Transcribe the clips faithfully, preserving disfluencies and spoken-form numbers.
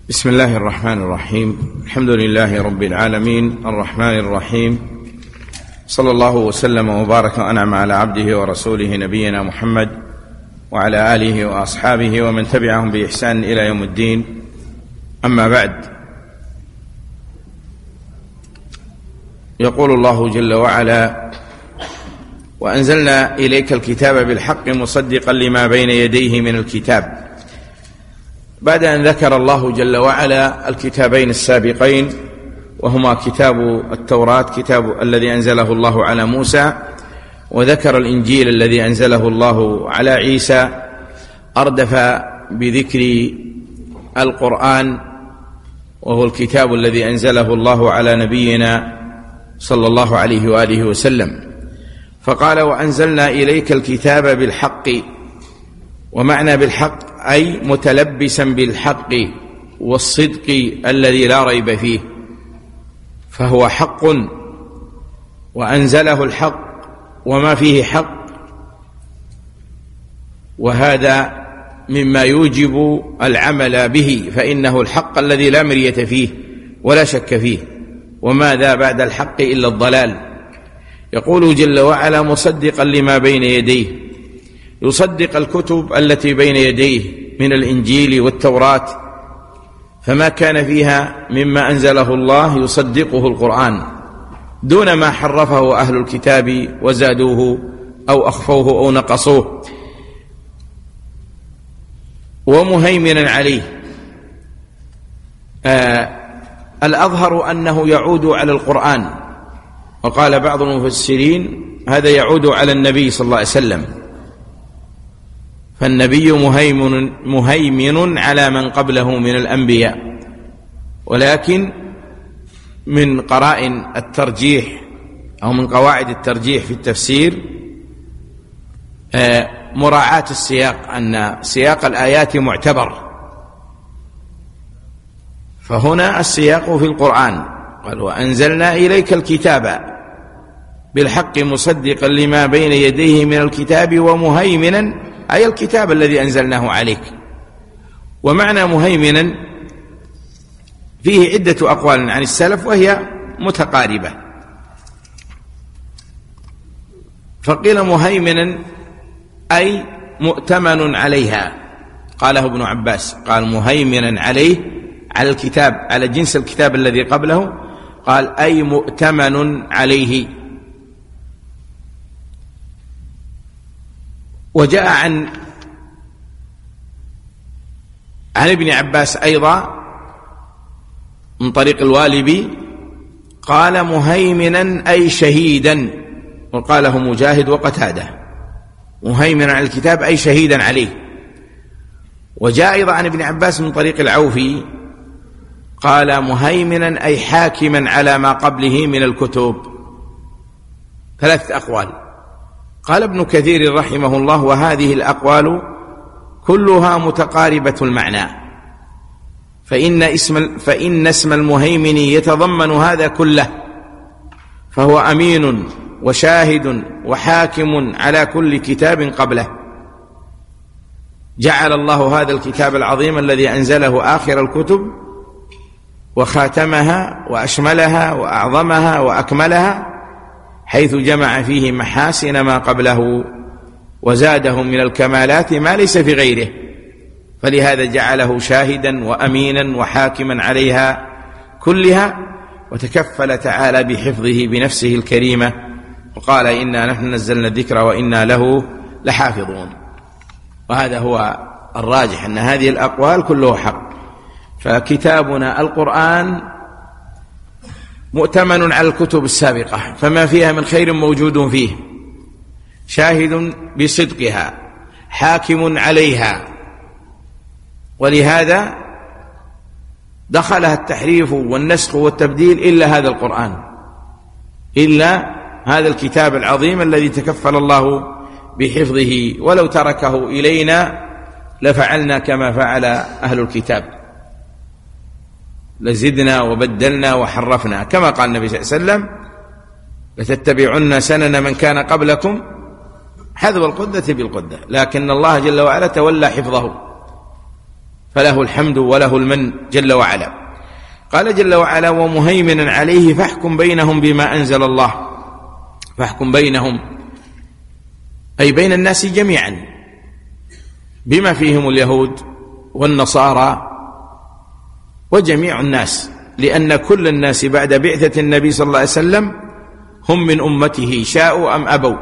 بسم الله الرحمن الرحيم. الحمد لله رب العالمين الرحمن الرحيم، صلى الله وسلم وبارك وأنعم على عبده ورسوله نبينا محمد وعلى آله وأصحابه ومن تبعهم بإحسان إلى يوم الدين. أما بعد، يقول الله جل وعلا: وأنزلنا إليك الكتاب بالحق مصدقا لما بين يديه من الكتاب. بعد أن ذكر الله جل وعلا الكتابين السابقين وهما كتاب التوراة، كتاب الذي أنزله الله على موسى، وذكر الإنجيل الذي أنزله الله على عيسى، أردف بذكر القرآن وهو الكتاب الذي أنزله الله على نبينا صلى الله عليه وآله وسلم، فقال: وأنزلنا إليك الكتاب بالحق. ومعنى بالحق أي متلبسا بالحق والصدق الذي لا ريب فيه، فهو حق وأنزله الحق وما فيه حق، وهذا مما يوجب العمل به، فإنه الحق الذي لا مرية فيه ولا شك فيه، وماذا بعد الحق إلا الضلال. يقول جل وعلا: مصدقا لما بين يديه، يصدق الكتب التي بين يديه من الإنجيل والتوراة، فما كان فيها مما أنزله الله يصدقه القرآن دون ما حرفه أهل الكتاب وزادوه أو أخفوه أو نقصوه، ومهيمنا عليه. آه الأظهر أنه يعود على القرآن، وقال بعض المفسرين هذا يعود على النبي صلى الله عليه وسلم، فالنبي مهيمن, مهيمن على من قبله من الأنبياء. ولكن من قرائن الترجيح أو من قواعد الترجيح في التفسير مراعاة السياق، أن سياق الآيات معتبر، فهنا السياق في القرآن، قال: وأنزلنا إليك الكتاب بالحق مصدقا لما بين يديه من الكتاب ومهيمنا، أي الكتاب الذي أنزلناه عليك. ومعنى مهيمنا فيه عدة أقوال عن السلف وهي متقاربة، فقيل مهيمنا أي مؤتمن عليها، قاله ابن عباس، قال مهيمنا عليه، على الكتاب، على جنس الكتاب الذي قبله، قال أي مؤتمن عليه. وجاء عن عن ابن عباس أيضا من طريق الوالبي، قال مهيمنا أي شهيدا، وقاله مجاهد وقتاده، مهيمنا على الكتاب أي شهيدا عليه. وجاء أيضا عن ابن عباس من طريق العوفي، قال مهيمنا أي حاكما على ما قبله من الكتب. ثلاثة أقوال. قال ابن كثير رحمه الله: وهذه الأقوال كلها متقاربة المعنى، فإن اسم, فإن اسم المهيمن يتضمن هذا كله، فهو أمين وشاهد وحاكم على كل كتاب قبله. جعل الله هذا الكتاب العظيم الذي أنزله آخر الكتب وخاتمها وأشملها وأعظمها وأكملها، حيث جمع فيه محاسن ما قبله وزاده من الكمالات ما ليس في غيره، فلهذا جعله شاهدا وأمينا وحاكما عليها كلها، وتكفل تعالى بحفظه بنفسه الكريمة، وقال: إنا نحن نزلنا الذكر وإنا له لحافظون. وهذا هو الراجح، أن هذه الأقوال كله حق. فكتابنا القرآن مؤتمن على الكتب السابقة، فما فيها من خير موجود فيه، شاهد بصدقها، حاكم عليها، ولهذا دخلها التحريف والنسخ والتبديل إلا هذا القرآن، إلا هذا الكتاب العظيم الذي تكفل الله بحفظه، ولو تركه إلينا لفعلنا كما فعل أهل الكتاب، لزدنا وبدلنا وحرفنا، كما قال النبي صلى الله عليه وسلم: لتتبعن سنن من كان قبلكم حذو القدة بالقدة. لكن الله جل وعلا تولى حفظه، فله الحمد وله المن جل وعلا. قال جل وعلا: ومهيمنا عليه فاحكم بينهم بما أنزل الله. فاحكم بينهم أي بين الناس جميعا، بما فيهم اليهود والنصارى وجميع الناس، لأن كل الناس بعد بعثة النبي صلى الله عليه وسلم هم من أمته شاءوا أم أبوا،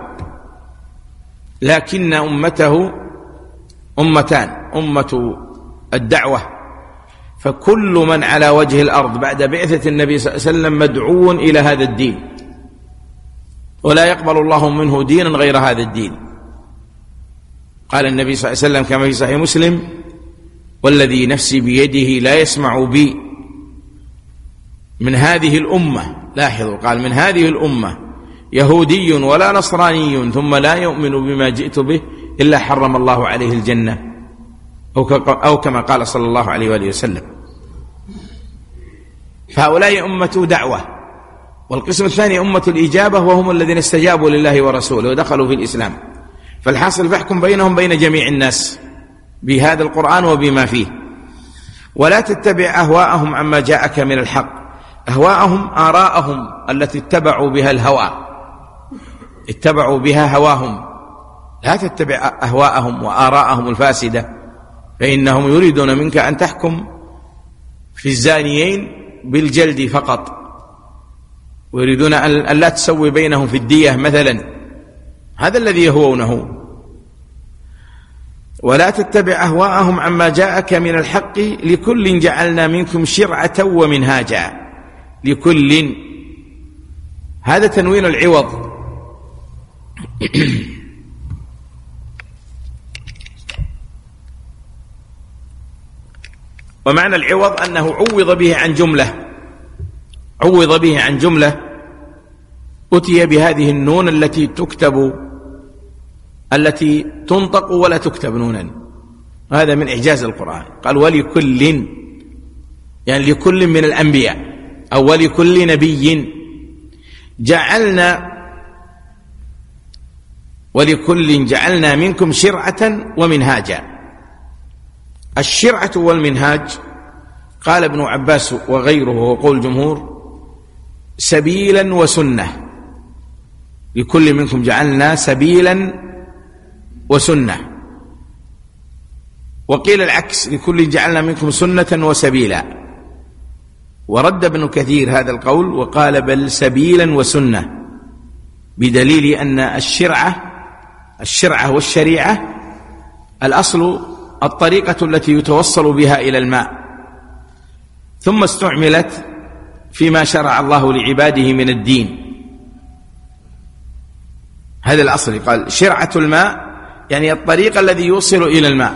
لكن أمته أمتان: أمة الدعوة، فكل من على وجه الأرض بعد بعثة النبي صلى الله عليه وسلم مدعو إلى هذا الدين، ولا يقبل الله منه دينا غير هذا الدين. قال النبي صلى الله عليه وسلم كما في صحيح مسلم: والذي نفسي بيده لا يسمع بي من هذه الأمة، لاحظوا قال من هذه الأمة، يهودي ولا نصراني ثم لا يؤمن بما جئت به إلا حرم الله عليه الجنة، أو كما قال صلى الله عليه وآله وسلم. فهؤلاء أمة دعوة. والقسم الثاني أمة الإجابة، وهم الذين استجابوا لله ورسوله ودخلوا في الإسلام. فالحاصل فاحكم بينهم بين جميع الناس بهذا القرآن وبما فيه، ولا تتبع أهواءهم عما جاءك من الحق. أهواءهم آراءهم التي اتبعوا بها الهوى، اتبعوا بها هواهم. لا تتبع أهواءهم وآراءهم الفاسدة، فإنهم يريدون منك أن تحكم في الزانيين بالجلد فقط، ويريدون أن لا تسوي بينهم في الدية مثلا، هذا الذي يهوونه. ولا تتبع أهواءهم عما جاءك من الحق، لكل جعلنا منكم شرعة ومنهاجا. لكل، هذا تنوين العوض. ومعنى العوض أنه عوض به عن جملة، عوض به عن جملة أتي بهذه النون التي تكتب، التي تنطق ولا تكتب نونا. هذا من إعجاز القرآن. قال ولكل، يعني لكل من الأنبياء، أو ولكل نبي جعلنا، ولكل جعلنا منكم شرعة ومنهاجا. الشرعة والمنهاج قال ابن عباس وغيره وقول الجمهور سبيلا وسنة. لكل منكم جعلنا سبيلا وسنة. وقيل العكس: لكل جعلنا منكم سنة وسبيلا. ورد ابن كثير هذا القول وقال بل سبيلا وسنة، بدليل أن الشرعة الشرعة والشريعة الأصل الطريقة التي يتوصل بها إلى الماء، ثم استعملت فيما شرع الله لعباده من الدين. هذا الأصل. قال شرعة الماء يعني الطريق الذي يوصل إلى الماء،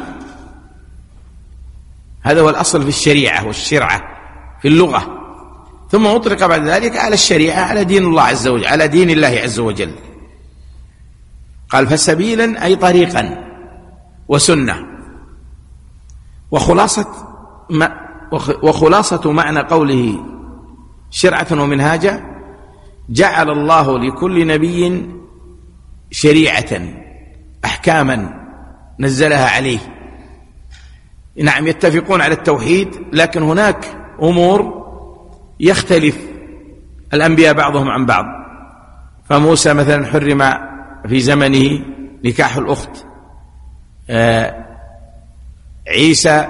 هذا هو الأصل في الشريعة والشرعة في اللغة. ثم أطلق بعد ذلك على الشريعة على دين الله عز وجل، على دين الله عز وجل. قال فسبيلا أي طريقا وسنة. وخلاصة ما وخلاصة معنى قوله شرعة ومنهاجا: جعل الله لكل نبي شريعة، أحكاما نزلها عليه. نعم يتفقون على التوحيد، لكن هناك أمور يختلف الأنبياء بعضهم عن بعض. فموسى مثلا حرم في زمنه نكاح الأخت، آه عيسى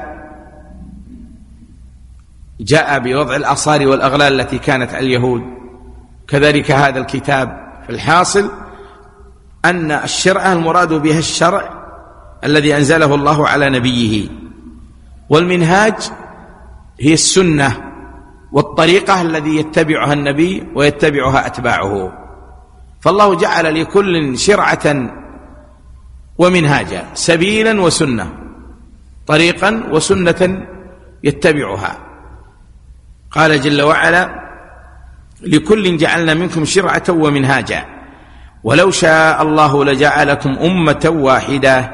جاء بوضع الآصار والأغلال التي كانت على اليهود، كذلك هذا الكتاب. في الحاصل أن الشرع المراد بها الشرع الذي أنزله الله على نبيه، والمنهاج هي السنة والطريقة الذي يتبعها النبي ويتبعها أتباعه. فالله جعل لكل شرعة ومنهاجا، سبيلا وسنة، طريقا وسنة يتبعها. قال جل وعلا: لكل جعلنا منكم شرعة ومنهاجا ولو شاء الله لجعلكم أمة واحدة.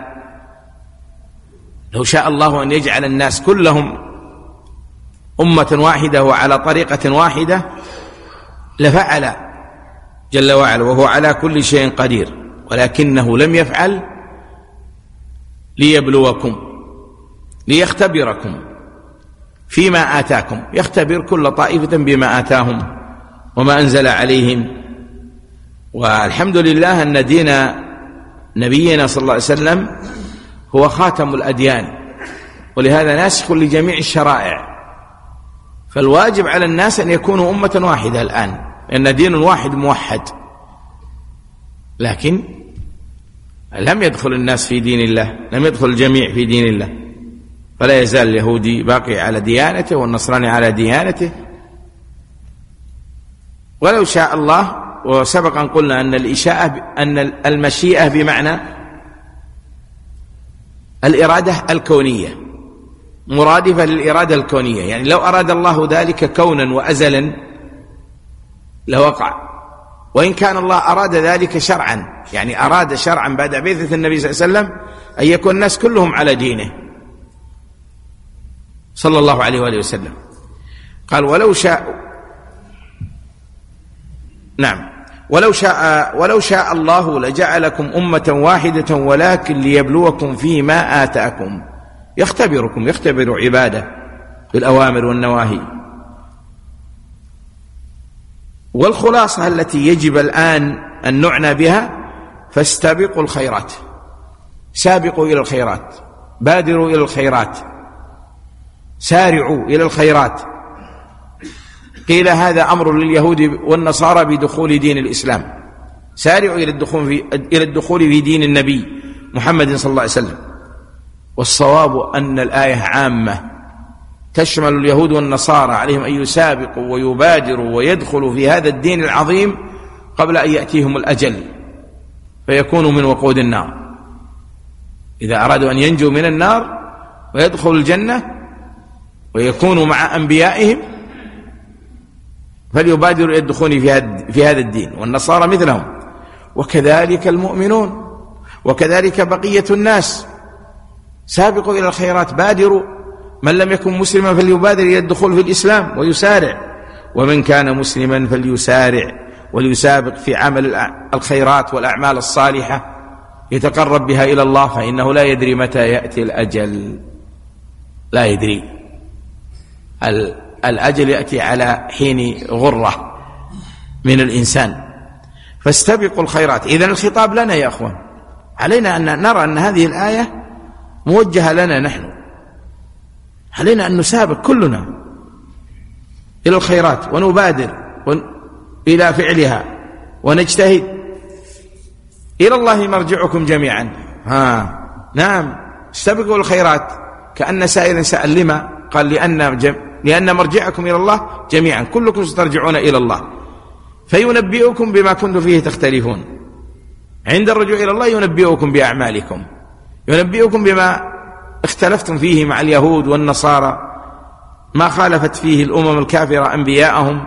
لو شاء الله أن يجعل الناس كلهم أمة واحدة وعلى طريقة واحدة لفعل جل وعلا، وهو على كل شيء قدير، ولكنه لم يفعل ليبلوكم ليختبركم فيما آتاكم، يختبر كل طائفة بما آتاهم وما أنزل عليهم. والحمد لله أن دين نبينا صلى الله عليه وسلم هو خاتم الأديان، ولهذا ناسخ لجميع الشرائع، فالواجب على الناس أن يكونوا أمة واحدة الآن، لأن دين واحد موحد. لكن لم يدخل الناس في دين الله، لم يدخل الجميع في دين الله، فلا يزال اليهودي باقي على ديانته والنصراني على ديانته. ولو شاء الله، وسبق أن قلنا أن الإشاءة أن المشيئة بمعنى الإرادة الكونية، مرادفة للإرادة الكونية، يعني لو أراد الله ذلك كونا وأزلا لوقع، وإن كان الله أراد ذلك شرعا، يعني أراد شرعا بعد بعثة النبي صلى الله عليه وسلم أن يكون الناس كلهم على دينه صلى الله عليه وآله وسلم. قال ولو شاء، نعم، ولو شاء ولو شاء الله لجعلكم أمة واحدة ولكن ليبلوكم فيما آتاكم، يختبركم، يختبر عباده بالأوامر والنواهي. والخلاصة التي يجب الآن أن نعنى بها: فاستبقوا الخيرات، سابقوا إلى الخيرات، بادروا إلى الخيرات، سارعوا إلى الخيرات. قيل هذا أمر لليهود والنصارى بدخول دين الإسلام، سارعوا إلى الدخول في, إلى الدخول في دين النبي محمد صلى الله عليه وسلم. والصواب أن الآية عامة تشمل اليهود والنصارى، عليهم أن يسابقوا ويبادروا ويدخلوا في هذا الدين العظيم قبل أن يأتيهم الأجل فيكونوا من وقود النار. إذا أرادوا أن ينجوا من النار ويدخلوا الجنة ويكونوا مع أنبيائهم فليبادروا إلى الدخول في هذا الدين، والنصارى مثلهم، وكذلك المؤمنون، وكذلك بقية الناس. سابقوا إلى الخيرات، بادروا، من لم يكن مسلما فليبادر إلى الدخول في الإسلام ويسارع، ومن كان مسلما فليسارع وليسابق في عمل الخيرات والأعمال الصالحة يتقرب بها إلى الله، فإنه لا يدري متى يأتي الأجل، لا يدري، الأجل يأتي على حين غرة من الإنسان. فاستبقوا الخيرات. إذن الخطاب لنا يا أخوان، علينا أن نرى أن هذه الآية موجهة لنا نحن، علينا أن نسابق كلنا إلى الخيرات ونبادر إلى فعلها ونجتهد. إلى الله مرجعكم جميعا. ها نعم، استبقوا الخيرات. كأن سائلا سأل لما، قال لأن, جم... لأن مرجعكم إلى الله جميعا، كلكم سترجعون إلى الله فينبئكم بما كنتم فيه تختلفون. عند الرجوع إلى الله ينبئكم بأعمالكم، ينبئكم بما اختلفتم فيه مع اليهود والنصارى، ما خالفت فيه الأمم الكافرة أنبياءهم،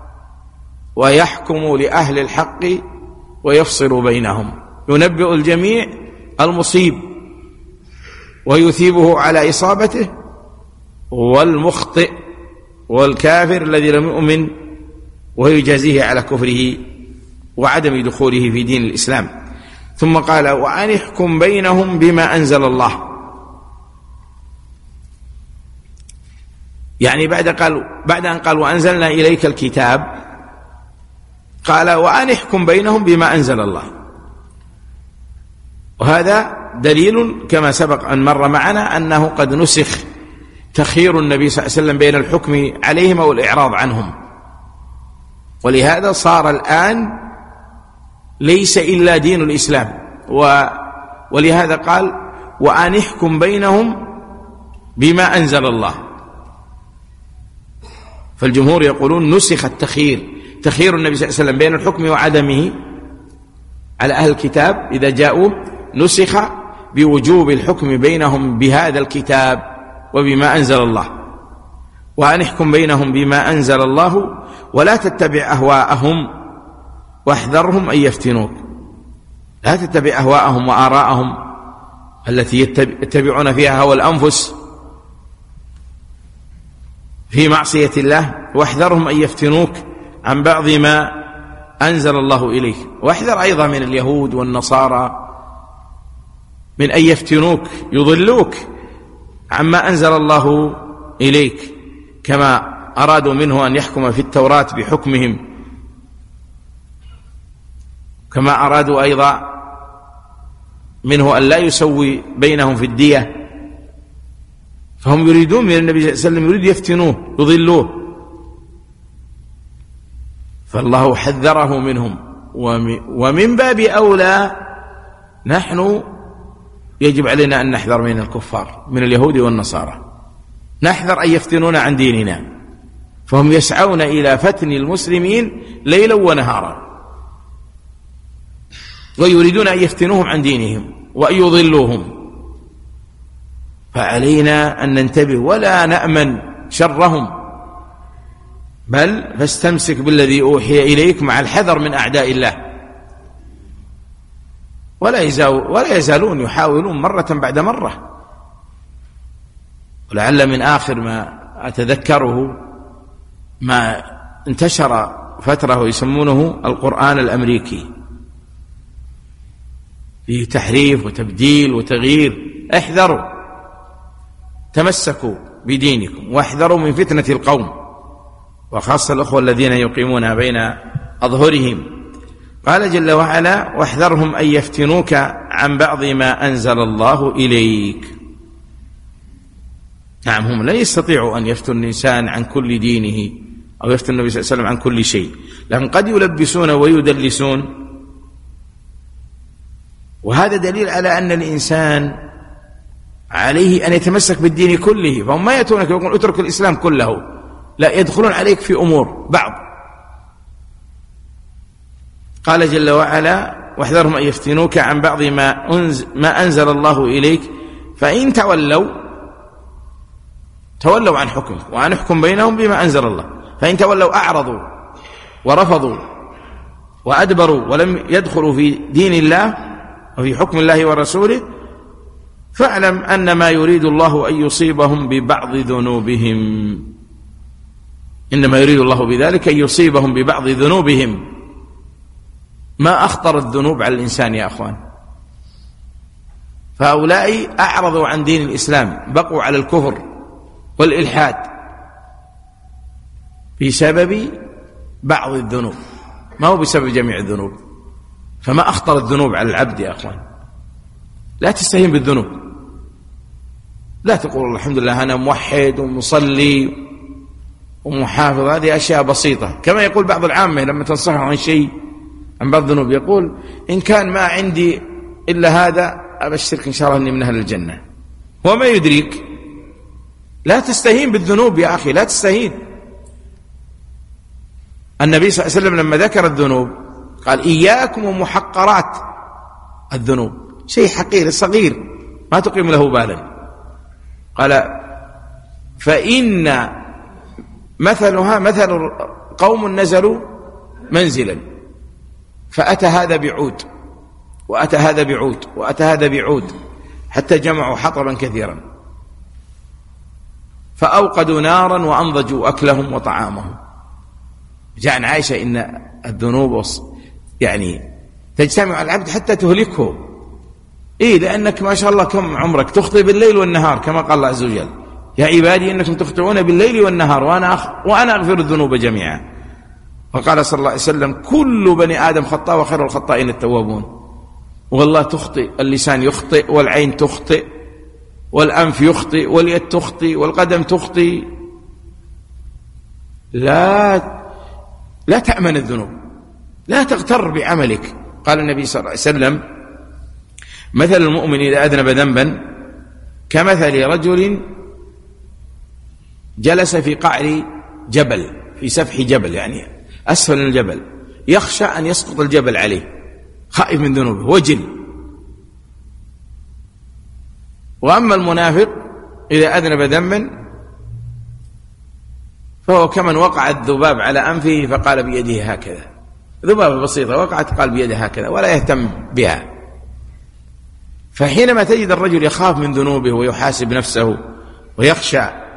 ويحكم لأهل الحق ويفصل بينهم، ينبئ الجميع المصيب ويثيبه على إصابته، والمخطئ والكافر الذي لم يؤمن ويجازيه على كفره وعدم دخوله في دين الإسلام. ثم قال وأن احكم بينهم بما أنزل الله، يعني بعد قال بعد أن قال وأنزلنا إليك الكتاب، قال وأن احكم بينهم بما أنزل الله. وهذا دليل كما سبق أن مر معنا أنه قد نسخ تخيير النبي صلى الله عليه وسلم بين الحكم عليهم أو الإعراض عنهم، ولهذا صار الآن ليس إلا دين الإسلام. و ولهذا قال وأن احكم بينهم بما أنزل الله. فالجمهور يقولون نسخ التخيير، تخيير النبي صلى الله عليه وسلم بين الحكم وعدمه على أهل الكتاب إذا جاءوا، نسخ بوجوب الحكم بينهم بهذا الكتاب وبما أنزل الله. وأن احكم بينهم بما أنزل الله ولا تتبع أهواءهم واحذرهم أن يفتنوك. لا تتبع أهواءهم وآراءهم التي يتبعون فيها هوى الأنفس في معصية الله، واحذرهم أن يفتنوك عن بعض ما أنزل الله إليك. واحذر أيضا من اليهود والنصارى من أن يفتنوك يضلوك عما أنزل الله إليك كما أرادوا منه أن يحكم في التوراة بحكمهم، كما أرادوا أيضا منه أن لا يسوي بينهم في الدية، فهم يريدون من النبي صلى الله عليه وسلم يريد يفتنوه يضلوه، فالله حذره منهم. ومن باب أولى نحن يجب علينا أن نحذر من الكفار من اليهود والنصارى، نحذر أن يفتنون عن ديننا، فهم يسعون إلى فتن المسلمين ليلا ونهارا، ويريدون أن يفتنوهم عن دينهم وأن يضلوهم، فعلينا أن ننتبه ولا نأمن شرهم، بل فاستمسك بالذي أوحي إليك مع الحذر من أعداء الله. ولا ولا يزالون يحاولون مرة بعد مرة. ولعل من آخر ما أتذكره ما انتشر فترة يسمونه القرآن الأمريكي، فيه تحريف وتبديل وتغيير. احذروا، تمسكوا بدينكم واحذروا من فتنة القوم، وخاصة الأخوة الذين يقيمون بين أظهرهم. قال جل وعلا: واحذرهم أن يفتنوك عن بعض ما أنزل الله إليك. نعم، هم لا يستطيعوا أن يفتن الإنسان عن كل دينه أو يفتن النبي صلى الله عليه وسلم عن كل شيء، لكن قد يلبسون ويدلسون، وهذا دليل على أن الإنسان عليه أن يتمسك بالدين كله. فهم ما يأتونك يقولون اترك الإسلام كله، لا، يدخلون عليك في أمور بعض. قال جل وعلا: واحذرهم أن يفتنوك عن بعض ما أنزل, ما أنزل الله إليك فإن تولوا تولوا عن حكمك وأن احكم بينهم بما أنزل الله، فإن تولوا أعرضوا ورفضوا وأدبروا ولم يدخلوا في دين الله وفي حكم الله ورسوله، فاعلم أن ما يريد الله أن يصيبهم ببعض ذنوبهم، إنما يريد الله بذلك أن يصيبهم ببعض ذنوبهم. ما أخطر الذنوب على الإنسان يا أخوان؟ فهؤلاء أعرضوا عن دين الإسلام، بقوا على الكفر والإلحاد بسبب بعض الذنوب، ما هو بسبب جميع الذنوب. فما أخطر الذنوب على العبد يا أخوان؟ لا تستهين بالذنوب، لا تقول الحمد لله أنا موحد ومصلي ومحافظ، هذه أشياء بسيطة. كما يقول بعض العامة لما تنصحه عن شيء عن بعض الذنوب، يقول: إن كان ما عندي إلا هذا أبشرك إن شاء الله أني من أهل الجنة. وما يدريك؟ لا تستهين بالذنوب يا أخي، لا تستهين. النبي صلى الله عليه وسلم لما ذكر الذنوب قال: إياكم ومحقرات الذنوب، شيء حقير صغير ما تقيم له بالا. قال: فإن مثلها مثل قوم نزلوا منزلا فأتى هذا بعود وأتى هذا بعود وأتى هذا بعود حتى جمعوا حطبا كثيرا، فأوقدوا نارا وأنضجوا أكلهم وطعامهم. جاء عن عائشة إن الذنوب يعني تجتمع على العبد حتى تهلكه. إيه، لأنك ما شاء الله كم عمرك تخطئ بالليل والنهار، كما قال الله عز وجل: يا عبادي إنكم تخطئون بالليل والنهار وأنا أخ... وأنا أغفر الذنوب جميعا. وقال صلى الله عليه وسلم: كل بني آدم خطاء وخير الخطائين التوابون. والله تخطئ، اللسان يخطئ والعين تخطئ والأنف يخطئ واليد تخطئ والقدم تخطئ. لا لا تأمن الذنوب، لا تغتر بعملك. قال النبي صلى الله عليه وسلم: مثل المؤمن إذا أذنب ذنبا كمثل رجل جلس في قعر جبل، في سفح جبل، يعني أسفل من الجبل، يخشى أن يسقط الجبل عليه، خائف من ذنوبه وجل. وأما المنافق إذا أذنب ذنبا فهو كمن وقع الذباب على أنفه فقال بيده هكذا، ذبابة بسيطة وقعت قال بيده هكذا ولا يهتم بها. فحينما تجد الرجل يخاف من ذنوبه ويحاسب نفسه ويخشى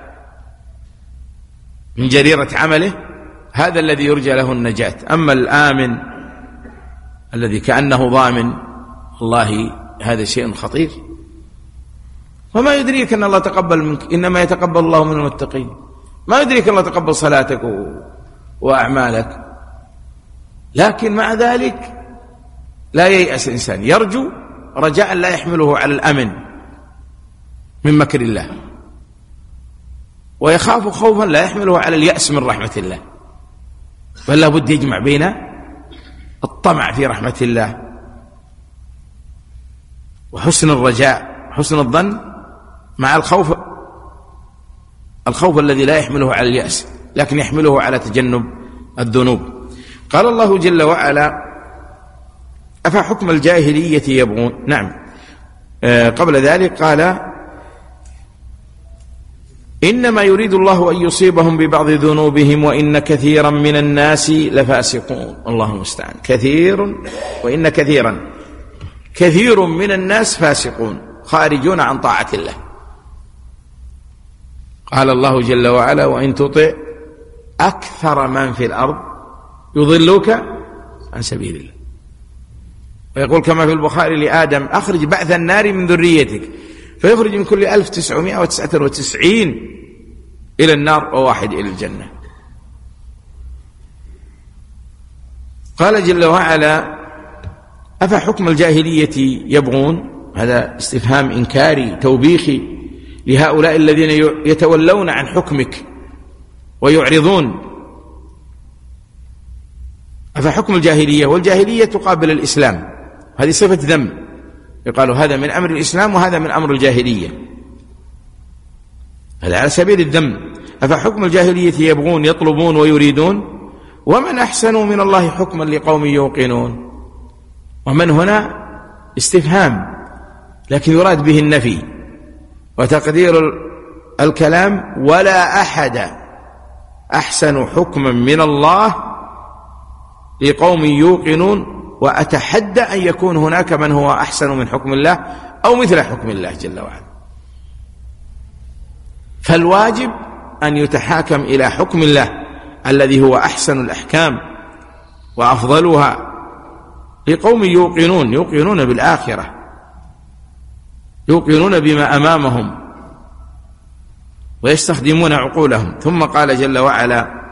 من جريرة عمله، هذا الذي يرجى له النجاة. أما الآمن الذي كأنه ضامن، والله هذا شيء خطير. وما يدريك أن الله تقبل منك، إنما يتقبل الله من المتقين. ما يدريك الله تقبل صلاتك وأعمالك، لكن مع ذلك لا ييأس الإنسان، يرجو رجاء لا يحمله على الأمن من مكر الله، ويخاف خوفا لا يحمله على اليأس من رحمة الله، بل لابد يجمع بين الطمع في رحمة الله وحسن الرجاء، حسن الظن، مع الخوف، الخوف الذي لا يحمله على اليأس لكن يحمله على تجنب الذنوب. قال الله جل وعلا: أفحكم الجاهلية يبغون. نعم، آه قبل ذلك قال: إنما يريد الله أن يصيبهم ببعض ذنوبهم وإن كثيرا من الناس لفاسقون. الله المستعان. كثير وإن كثيرا، كثير من الناس فاسقون خارجون عن طاعة الله. قال الله جل وعلا: وإن تطع أكثر من في الأرض يضلوك عن سبيل الله. ويقول كما في البخاري لآدم: أخرج بعث النار من ذريتك، فيخرج من كل ألف تسعمائة وتسعة وتسعين إلى النار وواحد إلى الجنة. قال جل وعلا: أفحكم الجاهلية يبغون. هذا استفهام إنكاري توبيخي لهؤلاء الذين يتولون عن حكمك ويعرضون. أفحكم الجاهلية، والجاهلية تقابل الإسلام، هذه صفة ذم، يقال هذا من أمر الإسلام وهذا من أمر الجاهلية، هذا على سبيل الذم. أفحكم الجاهلية يبغون، يطلبون ويريدون، ومن أحسن من الله حكما لقوم يوقنون. ومن هنا استفهام، لكن يراد به النفي، وتقدير الكلام: ولا أحد أحسن حكما من الله لقوم يوقنون. وأتحدى أن يكون هناك من هو أحسن من حكم الله أو مثل حكم الله جل وعلا. فالواجب أن يتحاكم إلى حكم الله الذي هو أحسن الأحكام وأفضلها لقوم يوقنون، يوقنون بالآخرة، يوقنون بما أمامهم ويستخدمون عقولهم. ثم قال جل وعلا: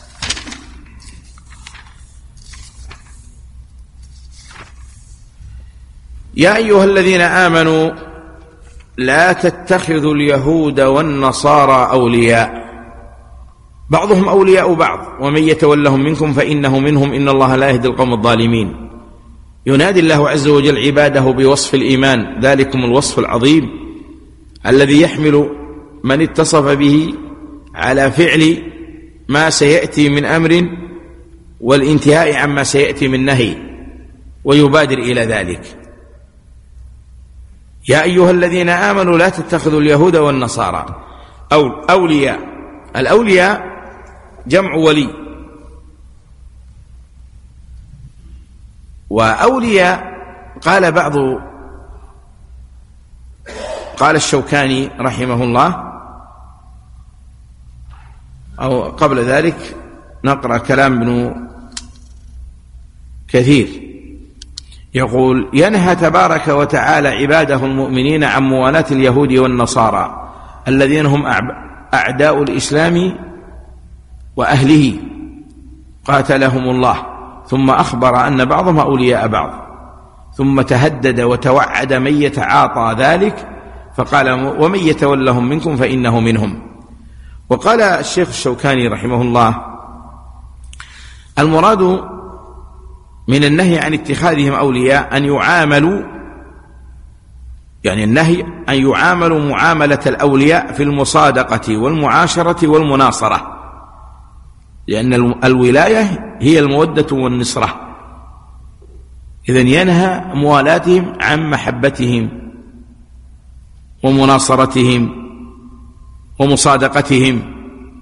يا أيها الذين آمنوا لا تتخذوا اليهود والنصارى أولياء بعضهم أولياء بعض ومن يتولهم منكم فإنه منهم إن الله لا يهدي القوم الظالمين. ينادي الله عز وجل عباده بوصف الإيمان، ذلكم الوصف العظيم الذي يحمل من اتصف به على فعل ما سيأتي من أمر والانتهاء عما سيأتي من نهي، ويبادر إلى ذلك. يا أيها الذين آمنوا لا تتخذوا اليهود والنصارى أو أولياء. الأولياء جمع ولي، وأولياء قال بعض قال الشوكاني رحمه الله، أو قبل ذلك نقرأ كلام ابن كثير يقول: ينهى تبارك وتعالى عباده المؤمنين عن موالاة اليهود والنصارى الذين هم أعداء الإسلام وأهله قاتلهم الله، ثم أخبر أن بعضهم أولياء بعض، ثم تهدد وتوعد من يتعاطى ذلك فقال: ومن يتولهم منكم فإنه منهم. وقال الشيخ الشوكاني رحمه الله: المراد من النهي عن اتخاذهم أولياء أن يعاملوا، يعني النهي أن يعاملوا معاملة الأولياء في المصادقة والمعاشرة والمناصرة، لأن الولاية هي المودة والنصرة. إذن ينهى موالاتهم عن محبتهم ومناصرتهم ومصادقتهم.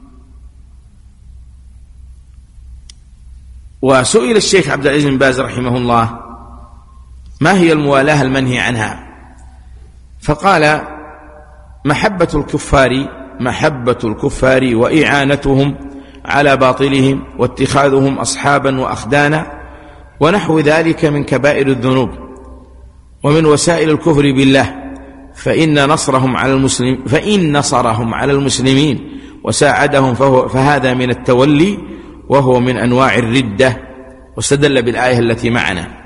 وسئل الشيخ عبد العزيز بن باز رحمه الله: ما هي الموالاة المنهي عنها؟ فقال: محبة الكفار محبة الكفار وإعانتهم على باطلهم واتخاذهم أصحابا وأخدانا ونحو ذلك من كبائر الذنوب ومن وسائل الكفر بالله، فإن نصرهم على المسلم فإن نصرهم على المسلمين وساعدهم فهو فهذا من التولي وهو من أنواع الردة، واستدل بالآية التي معنا.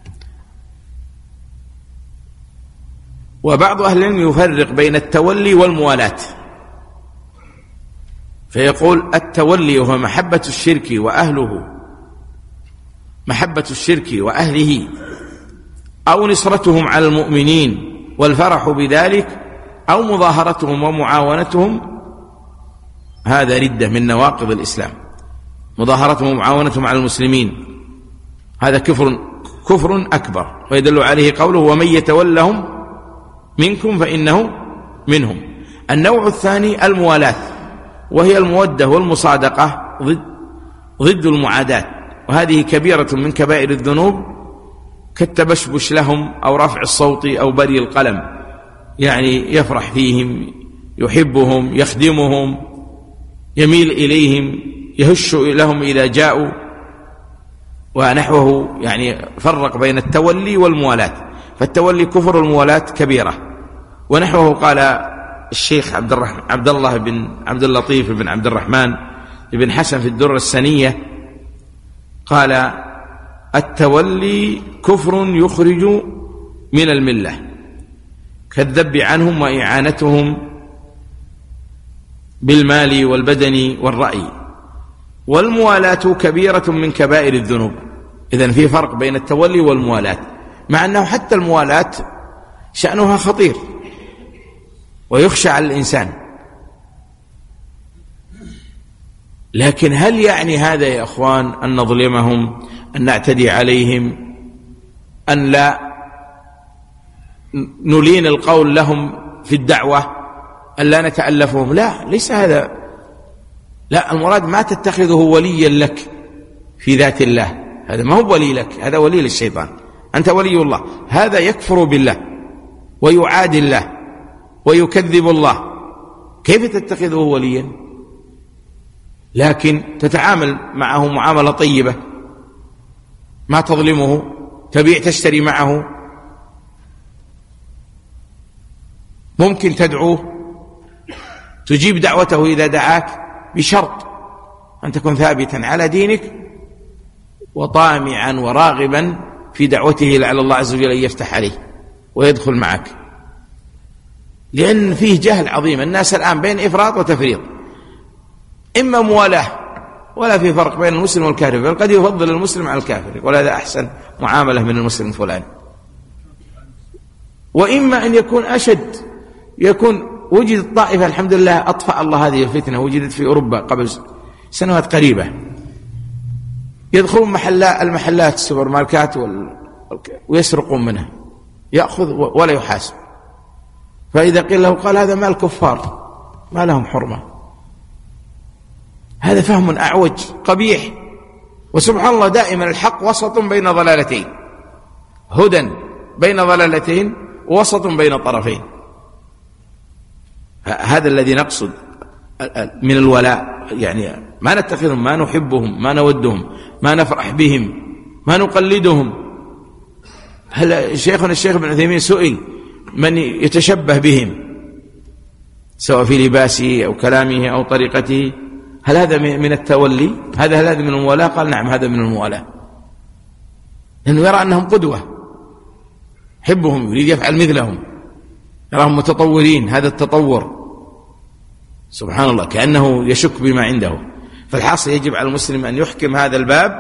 وبعض أهل العلم يفرق بين التولي والموالاة، فيقول التولي هو محبة الشرك وأهله محبة الشرك وأهله أو نصرتهم على المؤمنين والفرح بذلك أو مظاهرتهم ومعاونتهم، هذا ردة من نواقض الإسلام. مظاهرتهم ومعاونتهم على المسلمين هذا كفر كفر أكبر، ويدل عليه قوله ومن يتولهم منكم فإنه منهم. النوع الثاني الموالاة، وهي المودة والمصادقة ضد ضد المعاداة، وهذه كبيرة من كبائر الذنوب كالتبشبش لهم أو رفع الصوت أو بري القلم، يعني يفرح فيهم، يحبهم، يخدمهم، يميل إليهم، يهش لهم إذا جاءوا ونحوه. يعني فرق بين التولي والموالاة، فالتولي كفر والموالاة كبيرة. ونحوه قال الشيخ عبد الرحمن عبد الله بن عبد اللطيف بن عبد الرحمن بن حسن في الدرة السنية، قال التولي كفر يخرج من الملة كالذب عنهم وإعانتهم بالمال والبدن والرأي، والموالاة كبيرة من كبائر الذنوب. إذن في فرق بين التولي والموالاة، مع أنه حتى الموالاة شأنها خطير ويخشى على الإنسان، لكن هل يعني هذا يا أخوان أن نظلمهم، أن نعتدي عليهم، أن لا نلين القول لهم في الدعوة، أن لا نتألفهم؟ لا، ليس هذا. لا، المراد ما تتخذه وليا لك في ذات الله، هذا ما هو ولي لك، هذا ولي للشيطان. أنت ولي الله، هذا يكفر بالله ويعادي الله ويكذب الله، كيف تتخذه وليا؟ لكن تتعامل معه معاملة طيبة، ما تظلمه، تبيع تشتري معه، ممكن تدعوه، تجيب دعوته إذا دعاك، بشرط أن تكون ثابتا على دينك وطامعا وراغبا في دعوته لعل الله عز وجل أن يفتح عليه ويدخل معك. لأن فيه جهل عظيم، الناس الآن بين إفراط وتفريط، إما موالاه ولا في فرق بين المسلم والكافر، بل قد يفضل المسلم على الكافر، ولا هذا أحسن معاملة من المسلم فلان. وإما أن يكون أشد، يكون وجدت طائفة الحمد لله أطفأ الله هذه الفتنة، وجدت في أوروبا قبل سنوات قريبة، يدخلون محلات المحلات السوبر ماركات وال... ويسرقون منها، يأخذ ولا يحاسب، فإذا قيل له قال هذا مال كفار ما لهم حرمة. هذا فهم أعوج قبيح. وسبحان الله دائما الحق وسط بين ضلالتين، هدى بين ضلالتين ووسط بين طرفين. هذا الذي نقصد من الولاء، يعني ما نتخذهم، ما نحبهم، ما نودهم، ما نفرح بهم، ما نقلدهم. هل شيخنا الشيخ ابن عثيمين سئل من يتشبه بهم سواء في لباسه أو كلامه أو طريقته، هل هذا من التولي؟ هذا هل هذا من الموالاة؟ قال نعم هذا من الموالاة، لأنه يرى أنهم قدوة، يحبهم، يريد يفعل مثلهم، يراهم متطورين، هذا التطور سبحان الله كأنه يشك بما عنده. فالحاصل يجب على المسلم أن يحكم هذا الباب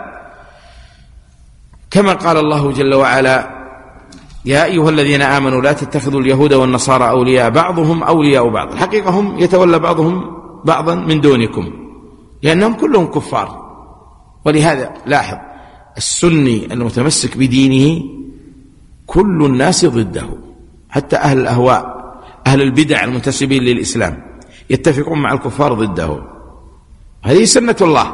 كما قال الله جل وعلا يا أيها الذين آمنوا لا تتخذوا اليهود والنصارى أولياء بعضهم أولياء بعض. الحقيقة هم يتولى بعضهم بعضا من دونكم لأنهم كلهم كفار. ولهذا لاحظ السني المتمسك بدينه كل الناس ضده، حتى أهل الأهواء أهل البدع المنتسبين للإسلام يتفقون مع الكفار ضده. هذه سنة الله.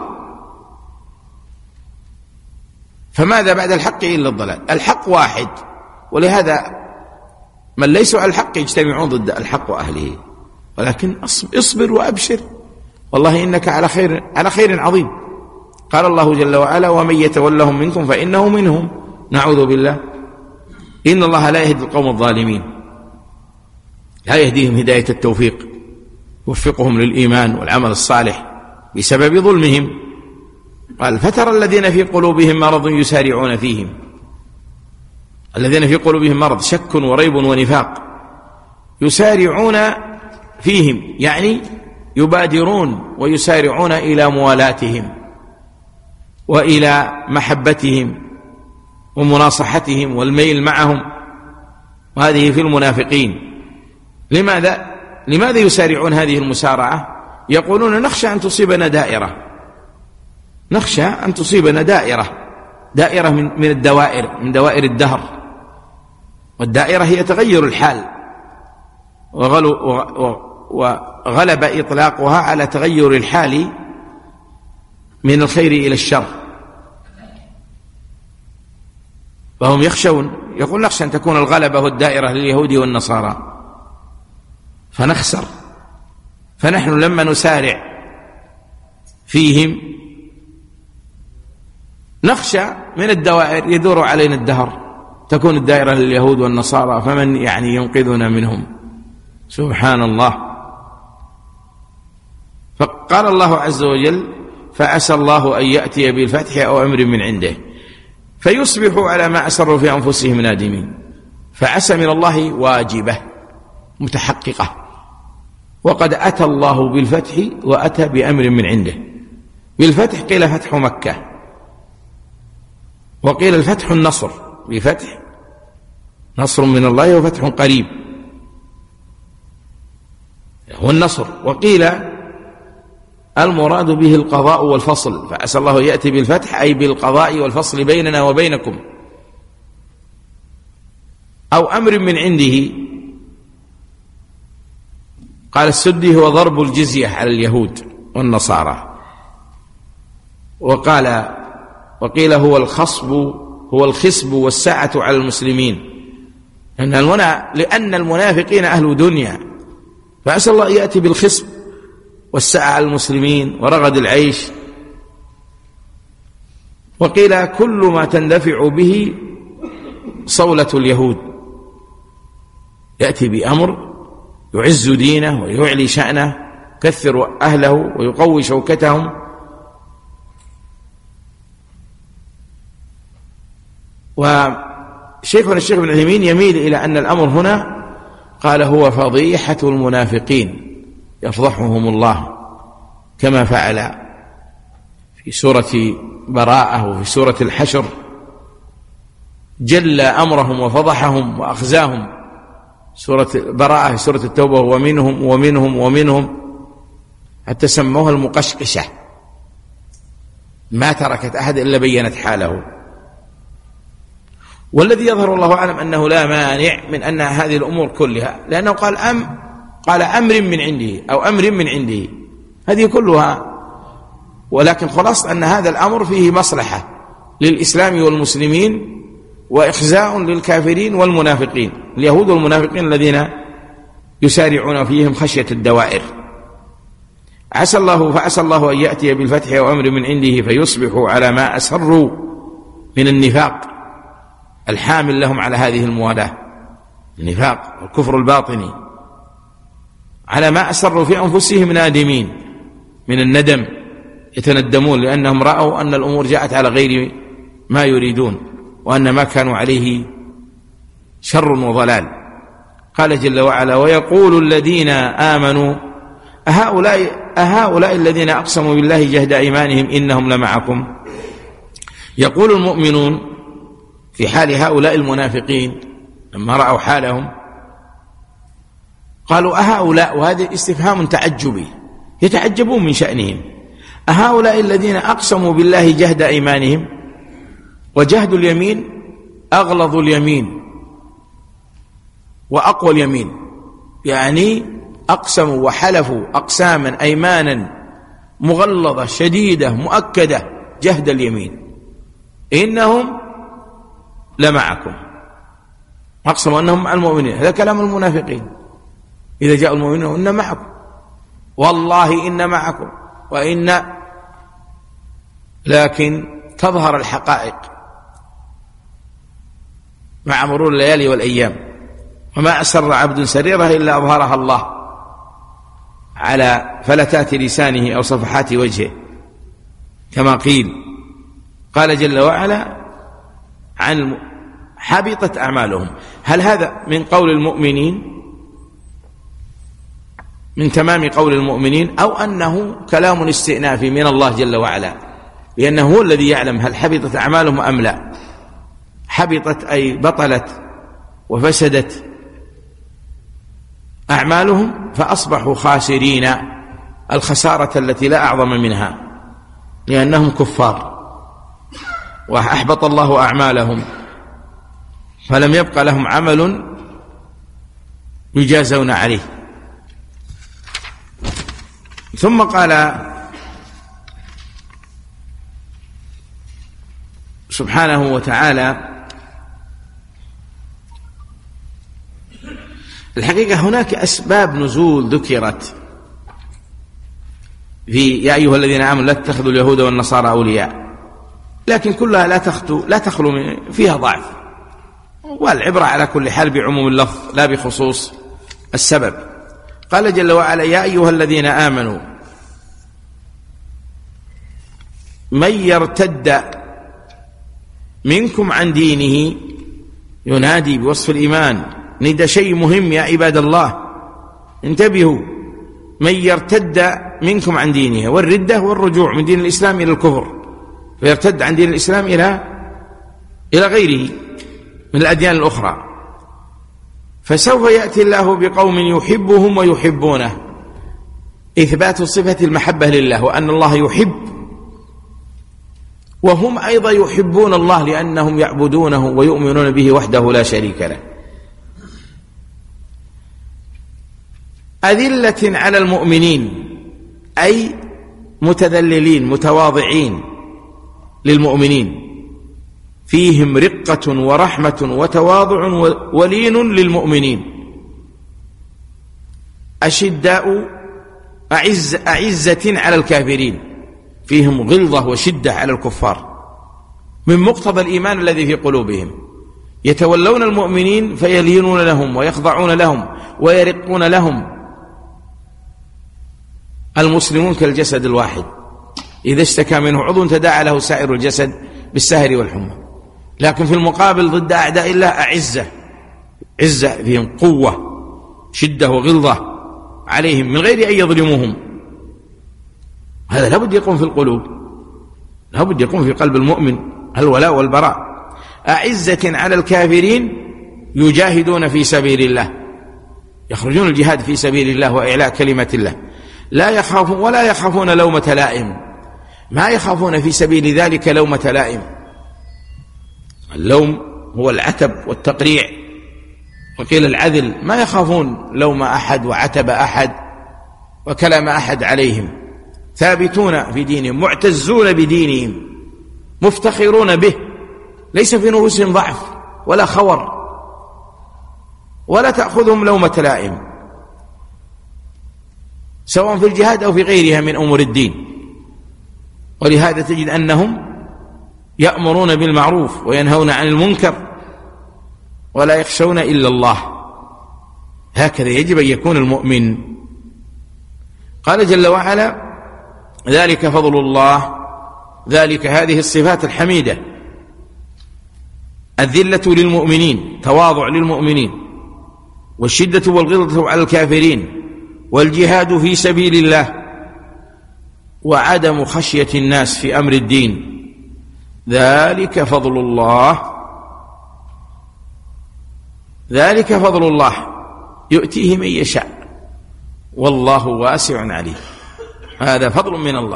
فماذا بعد الحق إلا الضلال؟ الحق واحد، ولهذا من ليسوا على الحق يجتمعون ضد الحق وأهله. ولكن اصبر وأبشر والله إنك على خير على خير عظيم. قال الله جل وعلا ومن يتولهم منكم فإنه منهم. نعوذ بالله، إن الله لا يهدي القوم الظالمين، لا يهديهم هداية التوفيق. يوفقهم للإيمان والعمل الصالح بسبب ظلمهم. قال فترى الذين في قلوبهم مرض يسارعون فيهم. الذين في قلوبهم مرض، شك وريب ونفاق، يسارعون فيهم يعني يبادرون ويسارعون إلى موالاتهم وإلى محبتهم ومناصحتهم والميل معهم، وهذه في المنافقين. لماذا؟ لماذا يسارعون هذه المسارعة؟ يقولون نخشى أن تصيبنا دائرة، نخشى أن تصيبنا دائرة، دائرة من من الدوائر، من دوائر الدهر. والدائرة هي تغير الحال، وغلب إطلاقها على تغير الحال من الخير إلى الشر. فهم يخشون، يقول نخشى أن تكون الغلبة والدائرة لليهود والنصارى فنخسر، فنحن لما نسارع فيهم نخشى من الدوائر يدور علينا الدهر، تكون الدائرة لليهود والنصارى فمن يعني ينقذنا منهم. سبحان الله. فقال الله عز وجل فعسى الله أن يأتي بالفتح أو أمر من عنده فيصبحوا على ما أسروا في أنفسهم نادمين. فعسى من الله واجبة متحققة، وقد أتى الله بالفتح وأتى بأمر من عنده. بالفتح قيل فتح مكة، وقيل الفتح النصر، بفتح نصر من الله وفتح قريب هو النصر. وقيل المراد به القضاء والفصل، فعسى الله يأتي بالفتح أي بالقضاء والفصل بيننا وبينكم، أو أمر من عنده. قال السدي هو ضرب الجزية على اليهود والنصارى. وقال وقيل هو الخصب هو الخصب والسعة على المسلمين، لأن المنا لأن المنافقين أهل دنيا، فعسى الله يأتي بالخصب والسعة على المسلمين ورغد العيش. وقيل كل ما تندفع به صولة اليهود، يأتي بأمر يعز دينه ويعلي شأنه، يكثر أهله ويقوي شوكتهم. وشيخنا الشيخ ابن عثيمين يميل إلى أن الأمر هنا قال هو فضيحة المنافقين يفضحهم الله، كما فعل في سورة براءة وفي سورة الحشر، جل أمرهم وفضحهم وأخزاهم. سورة براءة، سورة التوبة ومنهم ومنهم ومنهم، حتى سموها المقشقشة، ما تركت أحد إلا بينت حاله. والذي يظهر الله أعلم أنه لا مانع من أن هذه الأمور كلها، لأنه قال أم قال أمر من عنده أو أمر من عنده، هذه كلها. ولكن خلاص أن هذا الأمر فيه مصلحة للإسلام والمسلمين وإخزاء للكافرين والمنافقين، اليهود والمنافقين الذين يسارعون فيهم خشية الدوائر. عسى الله فعسى الله أن يأتي بالفتح وأمر من عنده فيصبحوا على ما أسروا من النفاق الحامل لهم على هذه الموالاة، النفاق والكفر الباطني، على ما أسروا في أنفسهم نادمين، من الندم يتندمون لأنهم رأوا أن الأمور جاءت على غير ما يريدون، وأن ما كانوا عليه شر وضلال. قال جل وعلا ويقول الذين آمنوا أهؤلاء, أهؤلاء الذين أقسموا بالله جهد أيمانهم إنهم لمعكم. يقول المؤمنون في حال هؤلاء المنافقين لما رأوا حالهم قالوا أهؤلاء، وهذا استفهام تعجبي، يتعجبون من شأنهم. أهؤلاء الذين أقسموا بالله جهد أيمانهم، وجهد اليمين أغلظ اليمين وأقوى اليمين، يعني أقسموا وحلفوا أقساما أيمانا مغلظة شديدة مؤكدة جهد اليمين، إنهم لمعكم، أقسموا أنهم مع المؤمنين. هذا كلام المنافقين إذا جاء المؤمنون إن معكم، والله إن معكم وإن، لكن تظهر الحقائق مع مرور الليالي والأيام، وما أسر عبد سريرة إلا أظهرها الله على فلتات لسانه أو صفحات وجهه كما قيل. قال جل وعلا عن حبطت أعمالهم. هل هذا من قول المؤمنين، من تمام قول المؤمنين، أو أنه كلام استئنافي من الله جل وعلا، لأنه هو الذي يعلم هل حبطت أعمالهم أم لا. حبطت أي بطلت وفسدت أعمالهم فأصبحوا خاسرين الخسارة التي لا أعظم منها، لأنهم كفار وأحبط الله أعمالهم فلم يبق لهم عمل يجازون عليه. ثم قال سبحانه وتعالى الحقيقة هناك أسباب نزول ذكرت في يا أيها الذين آمنوا لا تتخذوا اليهود والنصارى أولياء، لكن كلها لا تخلو لا تخلو فيها ضعف، والعبرة على كل حال بعموم اللفظ لا بخصوص السبب. قال جل وعلا يا أيها الذين آمنوا من يرتد منكم عن دينه، ينادي بوصف الإيمان، ندى شيء مهم يا عباد الله انتبهوا. من يرتد منكم عن دينه، والردة والرجوع من دين الإسلام إلى الكفر، فيرتد عن دين الإسلام إلى إلى غيره من الأديان الأخرى. فسوف يأتي الله بقوم يحبهم ويحبونه، إثبات صفة المحبة لله، وأن الله يحب وهم أيضا يحبون الله لأنهم يعبدونه ويؤمنون به وحده لا شريك له. أذلة على المؤمنين أي متذللين متواضعين للمؤمنين، فيهم رقة ورحمة وتواضع ولين للمؤمنين. أشداء أعز أعزة على الكافرين، فيهم غلظة وشدة على الكفار من مقتضى الإيمان الذي في قلوبهم. يتولون المؤمنين فيلينون لهم ويخضعون لهم ويرقون لهم. المسلمون كالجسد الواحد، إذا اشتكى منه عضو تداعى له سائر الجسد بالسهر والحمى. لكن في المقابل ضد أعداء الله أعزة، عزة فيهم قوة شدة وغلظة عليهم من غير أن يظلموهم. هذا لابد يقوم في القلوب، لابد يقوم في قلب المؤمن الولاء والبراء. أعزة على الكافرين يجاهدون في سبيل الله، يخرجون الجهاد في سبيل الله وإعلاء كلمة الله، لا يخافون ولا يخافون لومة لائم، ما يخافون في سبيل ذلك لومة لائم. اللوم هو العتب والتقريع، وقيل العذل، ما يخافون لوم أحد وعتب أحد وكلام أحد عليهم. ثابتون في دينهم، معتزون بدينهم، مفتخرون به، ليس في نفوسهم ضعف ولا خور، ولا تأخذهم لومة لائم، سواء في الجهاد أو في غيرها من أمور الدين. ولهذا تجد أنهم يأمرون بالمعروف وينهون عن المنكر ولا يخشون إلا الله. هكذا يجب أن يكون المؤمن. قال جل وعلا ذلك فضل الله، ذلك هذه الصفات الحميدة، الذلة للمؤمنين، تواضع للمؤمنين، والشدة والغلظة على الكافرين، والجهاد في سبيل الله، وعدم خشية الناس في أمر الدين. ذلك فضل الله، ذلك فضل الله يؤتيه من يشاء والله واسع عليم. هذا فضل من الله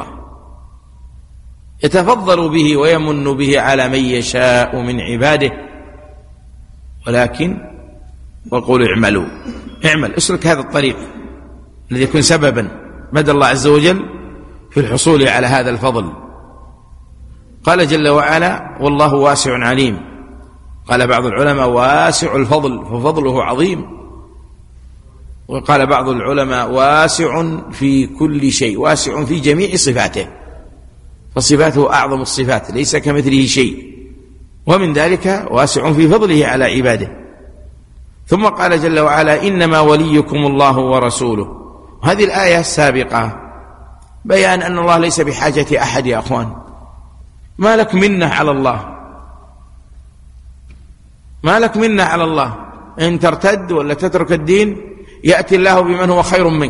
يتفضل به ويمن به على من يشاء من عباده. ولكن وقولوا اعملوا، اعمل، اسلك هذا الطريق الذي يكون سببا مدى الله عز وجل في الحصول على هذا الفضل. قال جل وعلا والله واسع عليم. قال بعض العلماء واسع الفضل ففضله عظيم، وقال بعض العلماء واسع في كل شيء، واسع في جميع صفاته، فصفاته أعظم الصفات ليس كمثله شيء، ومن ذلك واسع في فضله على عباده. ثم قال جل وعلا إنما وليكم الله ورسوله هذه الآية السابقة بيان أن الله ليس بحاجة أحد يا أخوان. ما لك منة على الله، ما لك منة على الله. إن ترتد ولا تترك الدين يأتي الله بمن هو خير منك.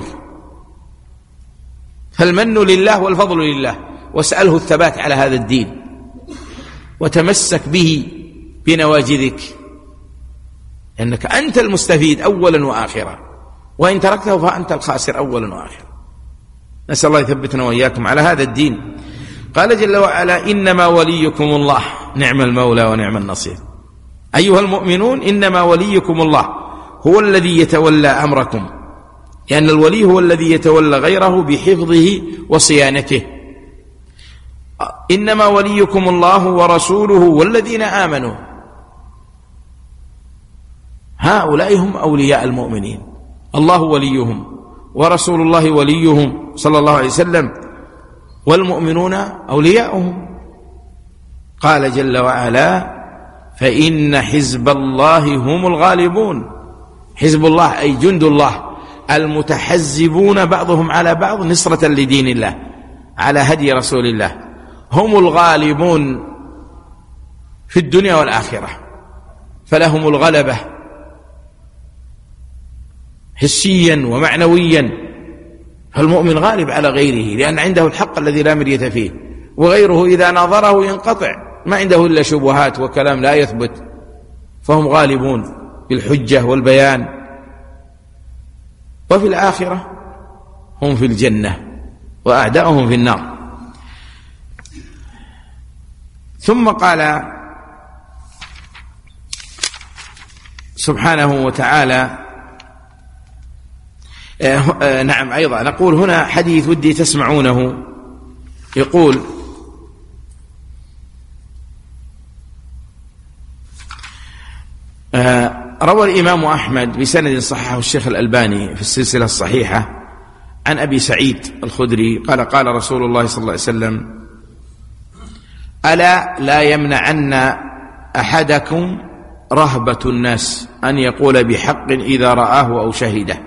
فالمن لله والفضل لله، واسأله الثبات على هذا الدين وتمسك به بنواجذك، لأنك أنت المستفيد أولا وآخرا، وإن تركته فأنت الخاسر أولا وآخرا. نسأل الله يثبتنا وإياكم على هذا الدين. قال جل وعلا: إنما وليكم الله نعم المولى ونعم النصير. أيها المؤمنون، إنما وليكم الله هو الذي يتولى أمركم، لأن الولي هو الذي يتولى غيره بحفظه وصيانته. إنما وليكم الله ورسوله والذين آمنوا، هؤلاء هم أولياء المؤمنين، الله وليهم ورسول الله وليهم صلى الله عليه وسلم، والمؤمنون أولياؤهم. قال جل وعلا: فإن حزب الله هم الغالبون. حزب الله أي جند الله المتحزبون بعضهم على بعض نصرة لدين الله على هدي رسول الله، هم الغالبون في الدنيا والآخرة، فلهم الغلبة حسيا ومعنويا. فالمؤمن غالب على غيره لأن عنده الحق الذي لا مرية فيه، وغيره إذا ناظره ينقطع، ما عنده إلا شبهات وكلام لا يثبت، فهم غالبون بالحجة والبيان. وفي الآخرة هم في الجنة وأعداؤهم في النار. ثم قال سبحانه وتعالى: آه آه نعم أيضا نقول هنا حديث ودي تسمعونه، يقول: آه روى الإمام أحمد بسند صححه الشيخ الألباني في السلسلة الصحيحة عن أبي سعيد الخدري قال: قال رسول الله صلى الله عليه وسلم: ألا لا يمنعن أحدكم رهبة الناس أن يقول بحق إذا رآه أو شهده،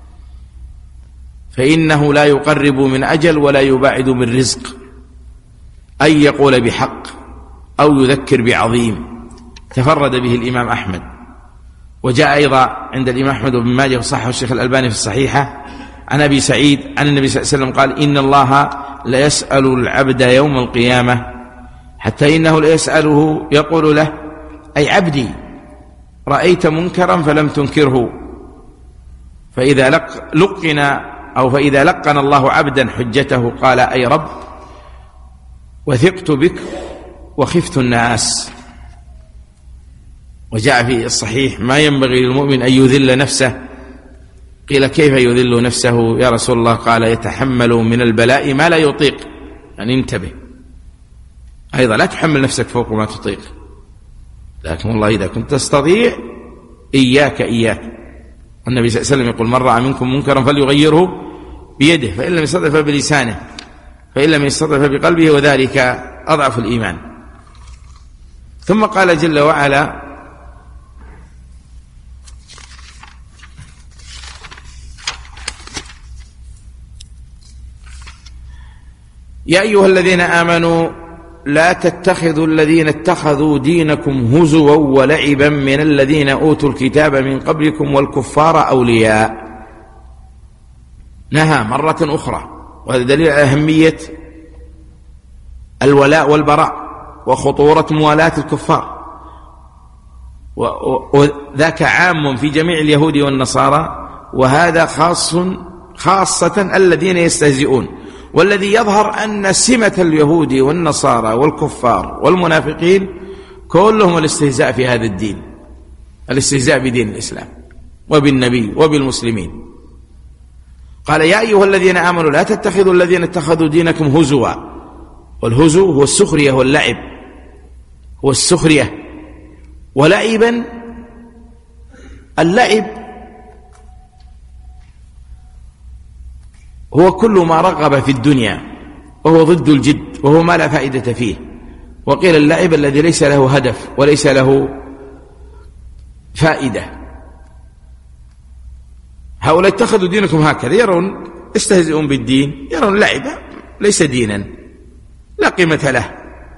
فإنه لا يقرب من أجل ولا يباعد من رزق، أن يقول بحق أو يذكر بعظيم. تفرد به الإمام أحمد. وجاء أيضا عند الإمام أحمد بن ماجه وصححه الشيخ الألباني في الصحيحة عن أبي سعيد عن النبي صلى الله عليه وسلم قال: إن الله ليسأل العبد يوم القيامة حتى إنه ليسأله يقول له: أي عبدي رأيت منكرا فلم تنكره، فإذا لق لقن أو فإذا لقن الله عبدا حجته قال: أي رب وثقت بك وخفت الناس. وجاء في الصحيح: ما ينبغي للمؤمن أن يذل نفسه. قيل: كيف يذل نفسه يا رسول الله؟ قال: يتحمل من البلاء ما لا يطيق. يعني انتبه أيضا، لا تحمل نفسك فوق ما تطيق، لكن والله إذا كنت تستطيع إياك إياك. النبي صلى الله عليه وسلم يقول: من رأى منكم منكرا فليغيره بيده، فإن لم يستطع فبلسانه، فإن لم يستطع فبقلبه، وذلك أضعف الإيمان. ثم قال جل وعلا: يا أيها الذين آمنوا لا تتخذوا الذين اتخذوا دينكم هزوا ولعبا من الذين أوتوا الكتاب من قبلكم والكفار أولياء. نهى مرة أخرى، وهذا دليل على أهمية الولاء والبراء وخطورة موالاة الكفار، وذاك عام في جميع اليهود والنصارى، وهذا خاص خاصة الذين يستهزئون. والذي يظهر أن سمة اليهود والنصارى والكفار والمنافقين كلهم الاستهزاء في هذا الدين، الاستهزاء بدين الإسلام وبالنبي وبالمسلمين. قال: يا أيها الذين آمنوا لا تتخذوا الذين اتخذوا دينكم هزوا. والهزو هو السخرية واللعب، هو السخرية. ولعبا، اللعب هو كل ما رغب في الدنيا وهو ضد الجد، وهو ما لا فائدة فيه. وقيل اللعب الذي ليس له هدف وليس له فائدة. هؤلاء اتخذوا دينكم هكذا، يرون يستهزئون بالدين، يرون لعبة ليس دينا لا قيمة له.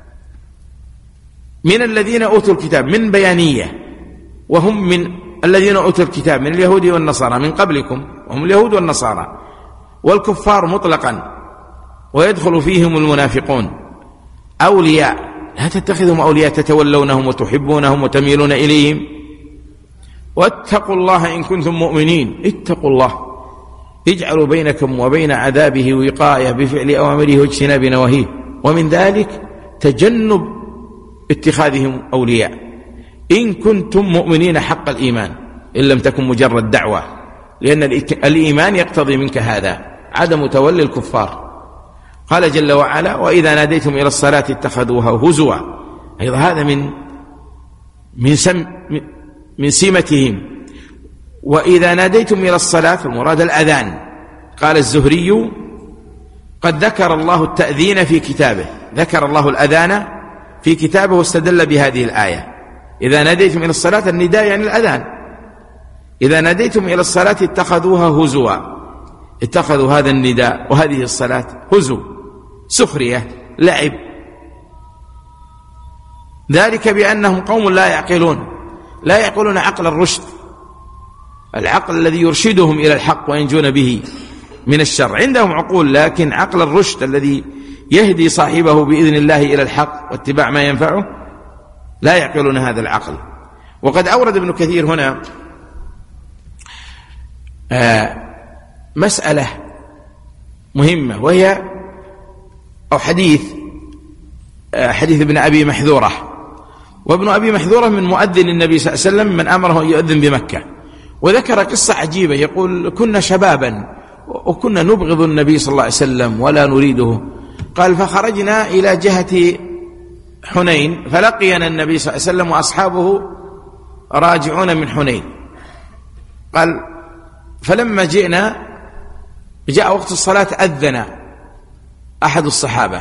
من الذين أوتوا الكتاب من بيانية، وهم من الذين أوتوا الكتاب من اليهود والنصارى من قبلكم، وهم اليهود والنصارى والكفار مطلقا، ويدخل فيهم المنافقون. أولياء، لا تتخذهم أولياء تتولونهم وتحبونهم وتميلون إليهم. واتقوا الله إن كنتم مؤمنين، اتقوا الله، اجعلوا بينكم وبين عذابه وقاية بفعل أوامره واجتناب نواهيه، ومن ذلك تجنب اتخاذهم أولياء إن كنتم مؤمنين حق الإيمان، إن لم تكن مجرد دعوة، لأن الإيمان يقتضي منك هذا، عدم تولي الكفار. قال جل وعلا: وإذا ناديتم إلى الصلاة اتخذوها هزوا. أيضا هذا من من سم من سمتهم. وإذا ناديتم إلى الصلاة، المراد الأذان. قال الزهري: قد ذكر الله التأذين في كتابه، ذكر الله الأذان في كتابه واستدل بهذه الآية. إذا ناديتم إلى الصلاة، النداء يعني الأذان. إذا ناديتم إلى الصلاة اتخذوها هزوا، اتخذوا هذا النداء وهذه الصلاة هزو، سخرية، لعب. ذلك بأنهم قوم لا يعقلون، لا يعقلون عقل الرشد، العقل الذي يرشدهم إلى الحق وينجون به من الشر. عندهم عقول، لكن عقل الرشد الذي يهدي صاحبه بإذن الله إلى الحق واتباع ما ينفعه لا يعقلون هذا العقل. وقد أورد ابن كثير هنا آه مسألة مهمة، وهي أو حديث آه حديث ابن أبي محذورة. وابن أبي محذورة من مؤذن النبي صلى الله عليه وسلم، من أمره أن يؤذن بمكة. وذكر قصة عجيبة، يقول: كنا شبابا وكنا نبغض النبي صلى الله عليه وسلم ولا نريده. قال: فخرجنا إلى جهة حنين، فلقينا النبي صلى الله عليه وسلم وأصحابه راجعون من حنين. قال: فلما جئنا جاء وقت الصلاة أذن أحد الصحابة.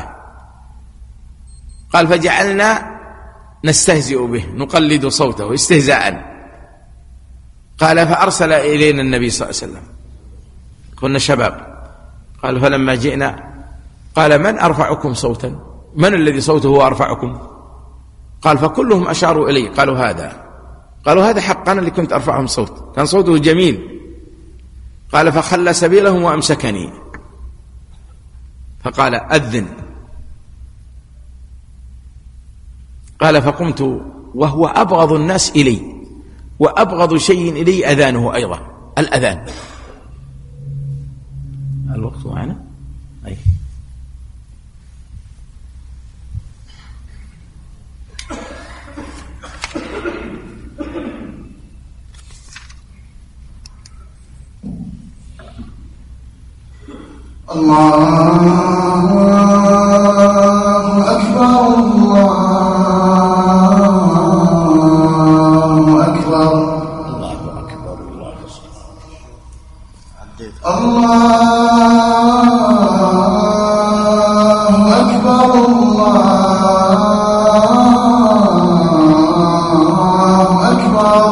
قال: فجعلنا نستهزئ به، نقلد صوته استهزاء. قال: فأرسل إلينا النبي صلى الله عليه وسلم، كنا شباب. قال: فلما جئنا قال: من أرفعكم صوتا؟ من الذي صوته أرفعكم؟ قال: فكلهم أشاروا إلي. قالوا: هذا. قالوا: هذا حق، أنا اللي كنت أرفعهم صوت، كان صوته جميل. قال: فخلى سبيلهم وأمسكني، فقال: أذن. قال: فقمت وهو أبغض الناس إلي، وأبغض شيء إلي أذانه أيضا، الأذان. الوقت معنا؟ أي. الله أكبر، الله أكبر، الله أكبر، الله أكبر، الله أكبر، الله أكبر.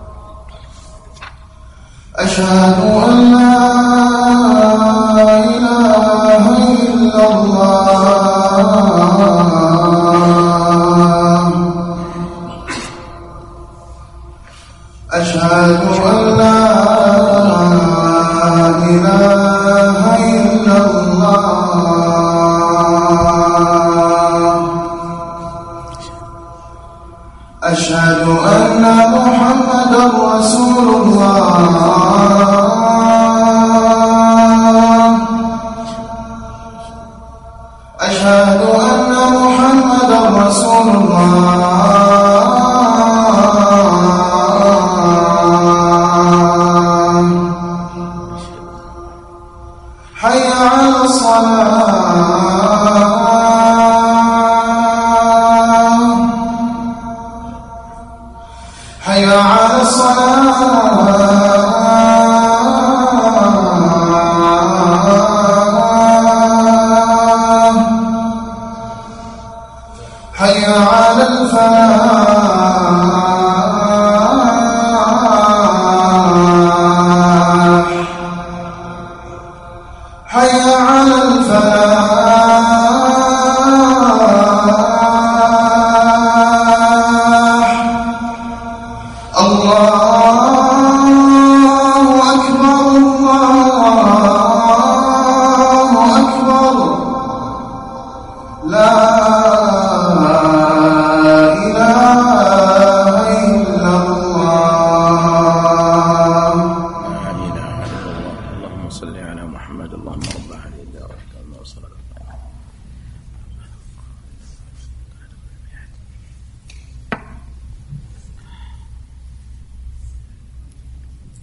أشهد أن لا إله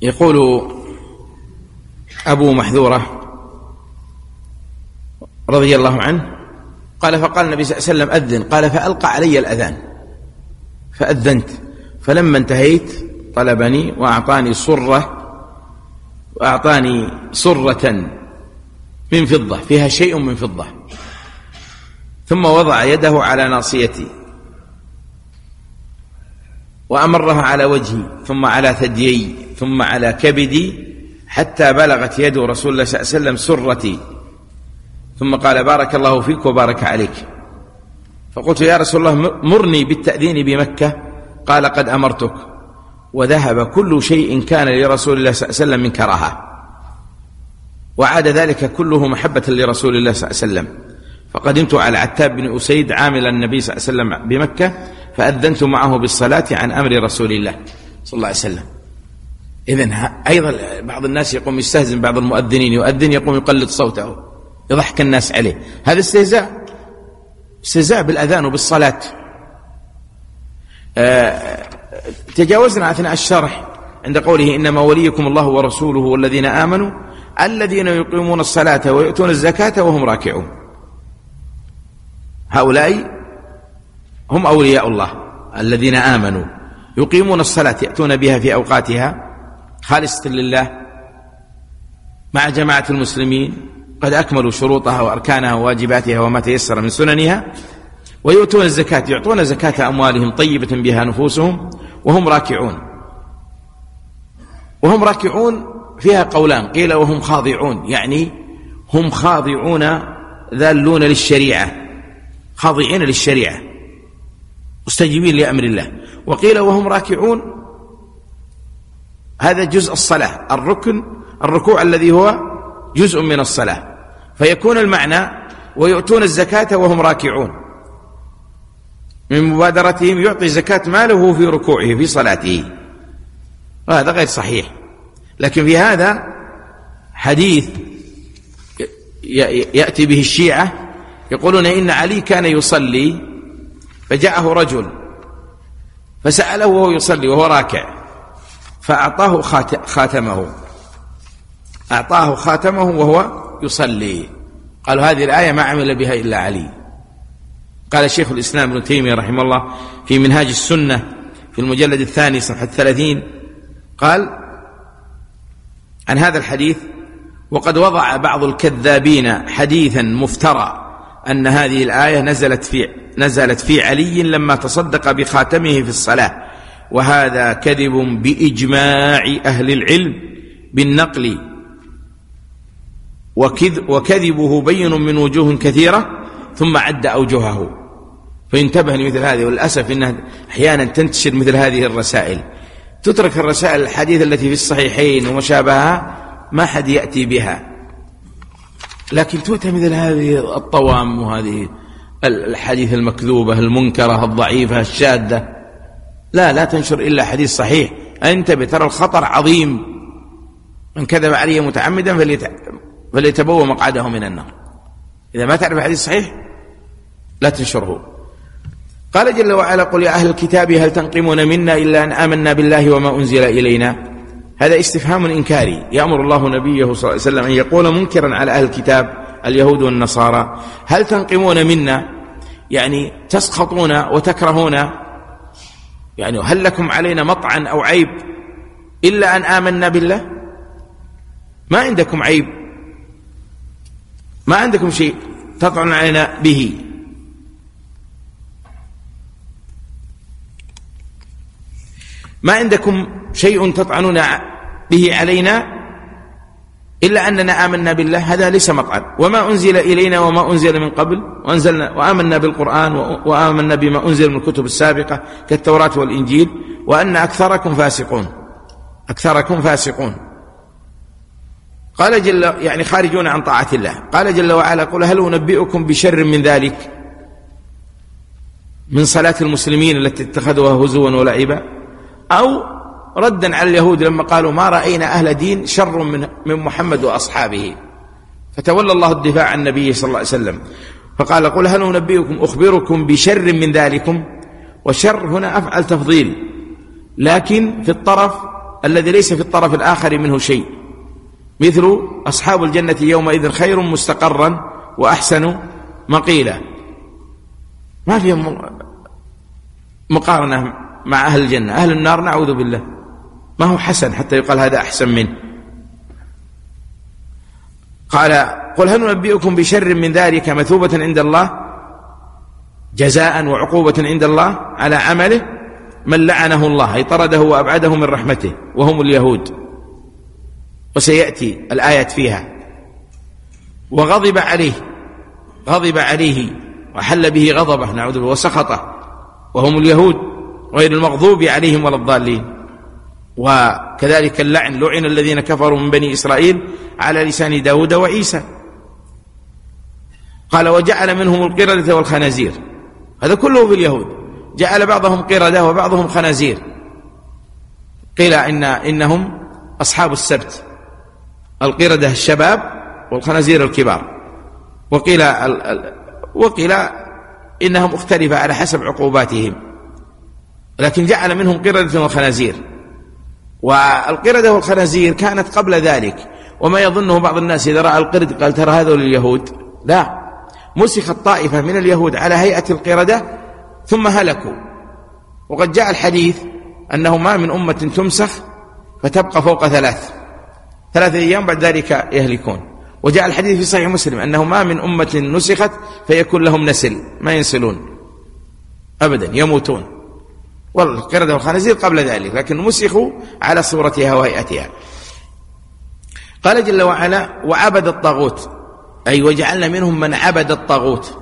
يقول أبو محذورة رضي الله عنه قال فقال النبي صلى الله عليه وسلم أذن، قال فألقى علي الأذان فأذنت، فلما انتهيت طلبني وأعطاني صرة وأعطاني صرة من فضة فيها شيء من فضة، ثم وضع يده على ناصيتي وأمرها على وجهي ثم على ثديي ثم على كبدي حتى بلغت يد رسول الله صلى الله عليه وسلم سرتي، ثم قال بارك الله فيك وبارك عليك. فقلت يا رسول الله مرني بالتأذين بمكة، قال قد أمرتك، وذهب كل شيء كان لرسول الله صلى الله عليه وسلم من كراهة، وعاد ذلك كله محبة لرسول الله صلى الله عليه وسلم. فقدمت على عتاب بن أسيد عامل النبي صلى الله عليه وسلم بمكة فأذنت معه بالصلاة عن أمر رسول الله صلى الله عليه وسلم. إذن أيضا بعض الناس يقوم يستهزن، بعض المؤذنين يؤذن يقوم يقلد صوته يضحك الناس عليه، هذا استهزاء، استهزاء بالأذان وبالصلاة. آه تجاوزنا أثناء الشرح عند قوله إنما وليكم الله ورسوله والذين آمنوا الذين يقيمون الصلاة ويؤتون الزكاة وهم راكعون. هؤلاء هم أولياء الله الذين آمنوا يقيمون الصلاة يأتون بها في أوقاتها خالصة لله مع جماعة المسلمين، قد أكملوا شروطها وأركانها وواجباتها وما تيسر من سننها، ويؤتون الزكاة يعطون زكاة أموالهم طيبة بها نفوسهم وهم راكعون. وهم راكعون فيها قولان، قيل وهم خاضعون، يعني هم خاضعون ذالون للشريعة، خاضعين للشريعة مستجيبين لأمر الله. وقيل وهم راكعون، هذا جزء الصلاة، الركن الركوع الذي هو جزء من الصلاة، فيكون المعنى ويؤتون الزكاة وهم راكعون، من مبادرتهم يعطي زكاة ماله في ركوعه في صلاته، وهذا غير صحيح. لكن في هذا حديث يأتي به الشيعة يقولون إن علي كان يصلي فجاءه رجل فسأله وهو يصلي وهو راكع فأعطاه خاتمه أعطاه خاتمه وهو يصلي، قالوا هذه الآية ما عمل بها إلا علي. قال الشيخ الإسلام ابن تيمية رحمه الله في منهاج السنة في المجلد الثاني صفحة ثلاثين قال عن هذا الحديث وقد وضع بعض الكذابين حديثا مفترى أن هذه الآية نزلت في نزلت في علي لما تصدق بخاتمه في الصلاة، وهذا كذب بإجماع أهل العلم بالنقل، وكذبه بين من وجوه كثيرة، ثم عد أوجهه. فينتبه لمثل هذه، والأسف إنها أحيانا تنتشر مثل هذه الرسائل، تترك الرسائل الحديثة التي في الصحيحين ومشابهها ما حد يأتي بها، لكن تؤتى مثل هذه الطوام وهذه الحديث المكذوبة المنكرة الضعيفة الشاذة. لا لا تنشر إلا حديث صحيح. انتبه، ترى الخطر عظيم، من كذب عليه متعمدا فليتبوأ مقعده من النار. إذا ما تعرف حديث صحيح لا تنشره. قال جل وعلا قل يا أهل الكتاب هل تنقمون منا إلا أن آمنا بالله وما أنزل إلينا. هذا استفهام إنكاري، يأمر الله نبيه صلى الله عليه وسلم أن يقول منكرا على أهل الكتاب اليهود والنصارى هل تنقمون منا، يعني تسخطون وتكرهون، يعني هل لكم علينا مطعن أو عيب إلا أن آمنا بالله؟ ما عندكم عيب، ما عندكم شيء تطعن علينا به. ما عندكم شيء تطعنون به علينا إلا أننا آمنا بالله، هذا ليس مطعن. وما أنزل إلينا وما أنزل من قبل، وأنزلنا وآمنا بالقرآن وآمنا بما أنزل من الكتب السابقة كالتوراة والإنجيل، وأن أكثركم فاسقون، أكثركم فاسقون. قال جل، يعني خارجون عن طاعة الله. قال جل وعلا قل هل أنبئكم بشر من ذلك، من صلاة المسلمين التي اتخذوها هزوا ولعبا، أو ردا على اليهود لما قالوا ما رأينا أهل دين شر من من محمد وأصحابه، فتولى الله الدفاع عن النبي صلى الله عليه وسلم فقال قل هل أنبئكم أخبركم بشر من ذلكم. وشر هنا أفعل تفضيل، لكن في الطرف الذي ليس في الطرف الآخر منه شيء، مثل أصحاب الجنة يومئذ خير مستقرا وأحسن مقيلا. ما في مقارنة مع أهل الجنة. أهل النار نعوذ بالله ما هو حسن حتى يقال هذا أحسن منه. قال قل هل ننبئكم بشر من ذلك مثوبة عند الله، جزاء وعقوبة عند الله على عمله، من لعنه الله أي طرده وأبعده من رحمته وهم اليهود، وسيأتي الآيات فيها. وغضب عليه، غضب عليه وحل به غضبه نعوذ بالله وسخطه وهم اليهود، غير المغضوب عليهم ولا الضالين. وكذلك اللعن، لعن الذين كفروا من بني إسرائيل على لسان داود وعيسى. قال وجعل منهم القردة والخنازير، هذا كله في اليهود، جعل بعضهم قردة وبعضهم خنازير. قيل إن إنهم أصحاب السبت، القردة الشباب والخنازير الكبار، وقيل وقيل إنهم مختلفة على حسب عقوباتهم، لكن جعل منهم قردة وخنازير. والقردة والخنازير كانت قبل ذلك، وما يظنه بعض الناس إذا رأى القرد قال ترى هذول اليهود، لا، مسخت طائفة من اليهود على هيئة القردة ثم هلكوا. وقد جاء الحديث أنه ما من أمة تمسخ فتبقى فوق ثلاث ثلاثة أيام بعد ذلك يهلكون. وجاء الحديث في صحيح مسلم أنه ما من أمة نسخت فيكون لهم نسل، ما ينسلون أبدا، يموتون. والقردة والخنازير قبل ذلك، لكن مسخوا على صورتها وهيئتها. قال جل وعلا وعبد الطاغوت، أي وجعلنا منهم من عبد الطاغوت.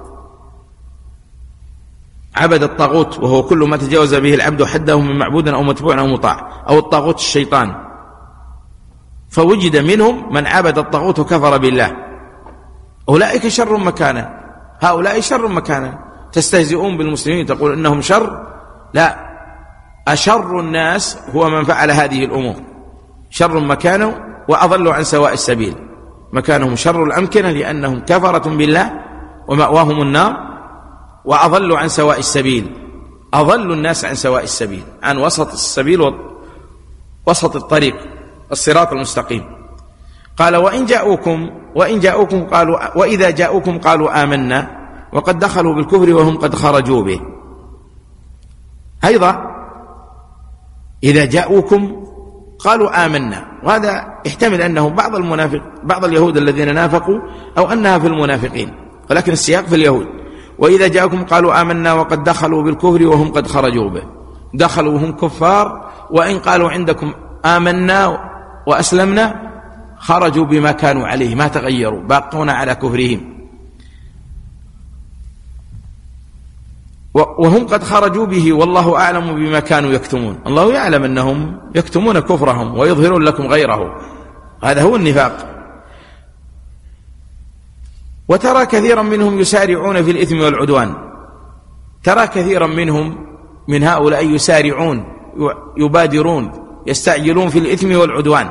عبد الطاغوت وهو كل ما تجاوز به العبد حده من معبود أو متبوع أو مطاع، أو الطاغوت الشيطان. فوجد منهم من عبد الطاغوت وكفر بالله، أولئك شر مكانا، هؤلاء شر مكانا. تستهزئون بالمسلمين تقول إنهم شر، لا، أشر الناس هو من فعل هذه الأمور، شر مكانه وأضلوا عن سواء السبيل. مكانهم شر الأمكنة لأنهم كفرة بالله ومأواهم النار، وأضلوا عن سواء السبيل، أضلوا الناس عن سواء السبيل، عن وسط السبيل ووسط الطريق الصراط المستقيم. قال وإن جاءوكم وإن جاءوكم قالوا وإذا جاءوكم قالوا آمنا وقد دخلوا بالكفر وهم قد خرجوا به. أيضا إذا جاءوكم قالوا آمنا، وهذا يحتمل أنه بعض المنافق بعض اليهود الذين نافقوا، أو أنها في المنافقين، ولكن السياق في اليهود. وإذا جاءكم قالوا آمنا وقد دخلوا بالكفر وهم قد خرجوا به، دخلوا وهم كفار، وإن قالوا عندكم آمنا وأسلمنا خرجوا بما كانوا عليه، ما تغيروا، باقون على كفرهم. وهم قد خرجوا به والله أعلم بما كانوا يكتمون، الله يعلم أنهم يكتمون كفرهم ويظهرون لكم غيره، هذا هو النفاق. وترى كثيرا منهم يسارعون في الإثم والعدوان، ترى كثيرا منهم من هؤلاء يسارعون، يبادرون، يستعجلون في الإثم والعدوان.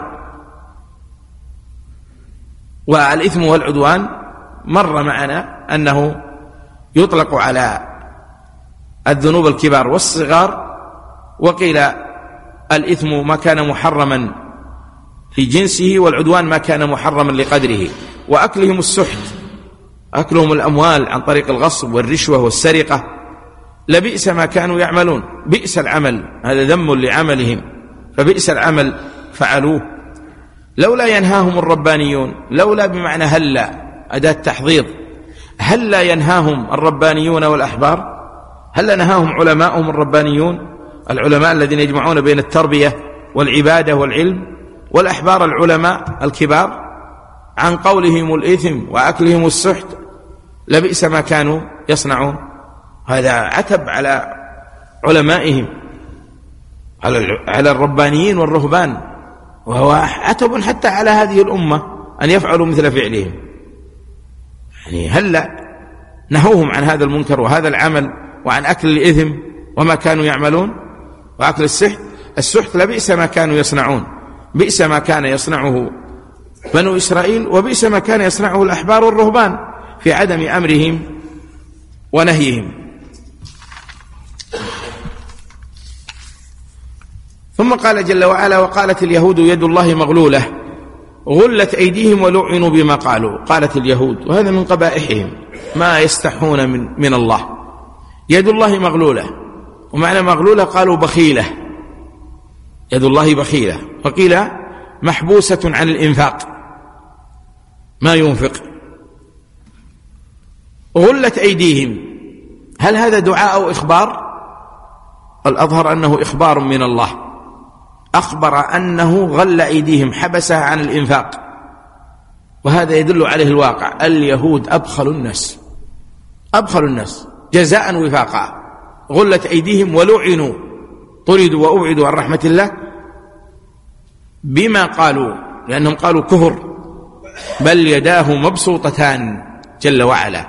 والإثم والعدوان مر معنا أنه يطلق على الذنوب الكبار والصغار، وقيل الإثم ما كان محرما في جنسه، والعدوان ما كان محرما لقدره. وأكلهم السحت، أكلهم الأموال عن طريق الغصب والرشوة والسرقة، لبئس ما كانوا يعملون، بئس العمل، هذا ذم لعملهم، فبئس العمل فعلوه. لولا ينهاهم الربانيون، لولا بمعنى هلا، أداة تحضيض، هلا ينهاهم الربانيون والأحبار، هلا نهاهم علماءهم الربانيون، العلماء الذين يجمعون بين التربية والعبادة والعلم، والأحبار العلماء الكبار، عن قولهم الإثم وأكلهم السحت، لبئس ما كانوا يصنعون. هذا عتب على علمائهم، على الربانيين والرهبان، وهو عتب حتى على هذه الأمة أن يفعلوا مثل فعلهم. يعني هلا نهوهم عن هذا المنكر وهذا العمل، وعن أكل الإثم وما كانوا يعملون، وأكل السحت. السحت لبئس ما كانوا يصنعون، بئس ما كان يصنعه بنو إسرائيل، وبئس ما كان يصنعه الأحبار والرهبان في عدم أمرهم ونهيهم. ثم قال جل وعلا: وقالت اليهود يد الله مغلولة غلت أيديهم ولعنوا بما قالوا. قالت اليهود، وهذا من قبائحهم، ما يستحون من, من الله. يد الله مغلولة، ومعنى مغلولة قالوا بخيلة، يد الله بخيلة، وقيل محبوسة عن الإنفاق، ما ينفق. غلت أيديهم، هل هذا دعاء أو إخبار؟ الأظهر أنه إخبار من الله، أخبر أنه غل أيديهم، حبسها عن الإنفاق، وهذا يدل عليه الواقع. اليهود أبخل الناس، أبخل الناس جزاء وفاقا. غلت أيديهم ولعنوا، طردوا وأبعدوا عن رحمة الله بما قالوا، لأنهم قالوا كفر. بل يداه مبسوطتان جل وعلا،